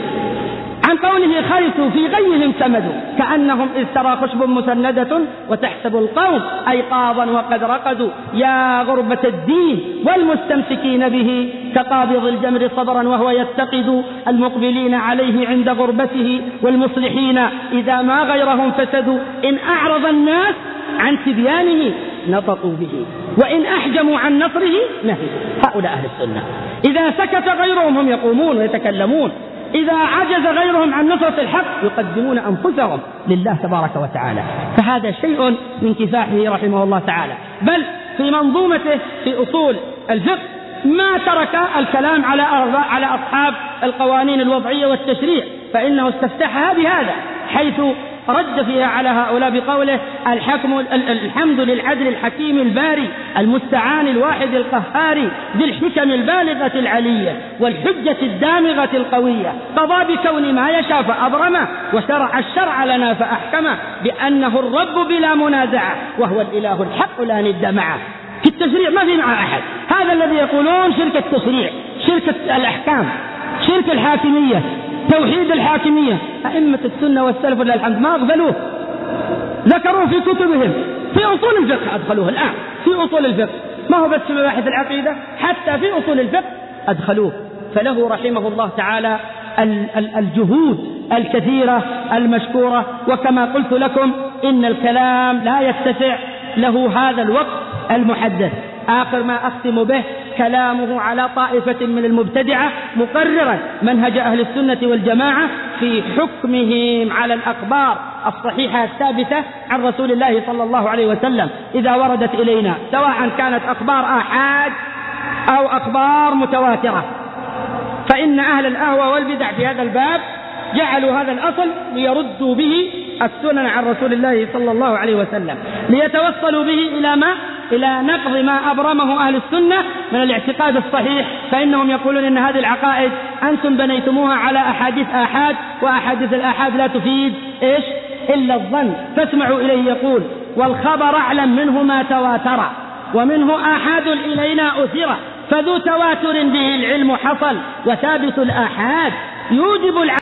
عن قوله خلصوا، في غيهم سمدوا، كأنهم إذ ترى خشب مسندة وتحسب القوم أيقاظا وقد رقدوا. يا غربة الدين والمستمسكين به كقابض الجمر صبرا وهو يتقد، المقبلين عليه عند غربته والمصلحين إذا ما غيرهم فسدوا. إن أعرض الناس عن تبيانه نطقوا به، وإن أحجموا عن نصره نهدوا. هؤلاء أهل السنة، إذا سكت غيرهم هم يقومون ويتكلمون، إذا عجز غيرهم عن نصرة الحق يقدمون أنفسهم لله تبارك وتعالى. فهذا شيء من كفاحه رحمه الله تعالى. بل في منظومته في أصول الفقه ما ترك الكلام على أصحاب القوانين الوضعية والتشريع، فإنه استفتحها بهذا، حيث رد فيها على هؤلاء بقوله: الحمد للعدل الحكيم الباري المستعان الواحد القهار ذي الحكم البالغة العلية والحجة الدامغة القوية، قضى بكون ما يشاء فأبرمه وشرع الشرع لنا فأحكمه، بأنه الرب بلا منازعة وهو الإله الحق لا ند معه. في التشريع ما في مع أحد، هذا الذي يقولون شرك التشريع، شرك الأحكام، شرك الحاكمية، توحيد الحاكمية. أئمة السنة والسلف لله الحمد ما أغفلوه، ذكروه في كتبهم، في أصول الفقه أدخلوه الآن، في أصول الفقه، ما هو بس في مباحث العقيدة، حتى في أصول الفقه أدخلوه. فله رحمه الله تعالى الجهود الكثيرة المشكورة. وكما قلت لكم إن الكلام لا يتسع له هذا الوقت المحدد. آخر ما أختم به كلامه على طائفة من المبتدعة مقررا منهج أهل السنة والجماعة في حكمهم على الأخبار الصحيحة الثابتة عن رسول الله صلى الله عليه وسلم إذا وردت إلينا، سواء كانت أخبار آحاد أو أخبار متواترة. فإن أهل الأهوى والبدع في هذا الباب جعلوا هذا الأصل ليردوا به السنن عن رسول الله صلى الله عليه وسلم، ليتوصلوا به إلى نقض ما أبرمه أهل السنة من الاعتقاد الصحيح. فإنهم يقولون إن هذه العقائد أنتم بنيتموها على أحاديث آحاد، وأحاديث الآحاد لا تفيد إلا الظن. فاسمعوا إليه يقول: والخبر أعلم منه ما تواتر، ومنه آحاد إلينا أثر، فذو تواتر به العلم حصل، وثابت الآحاد يوجب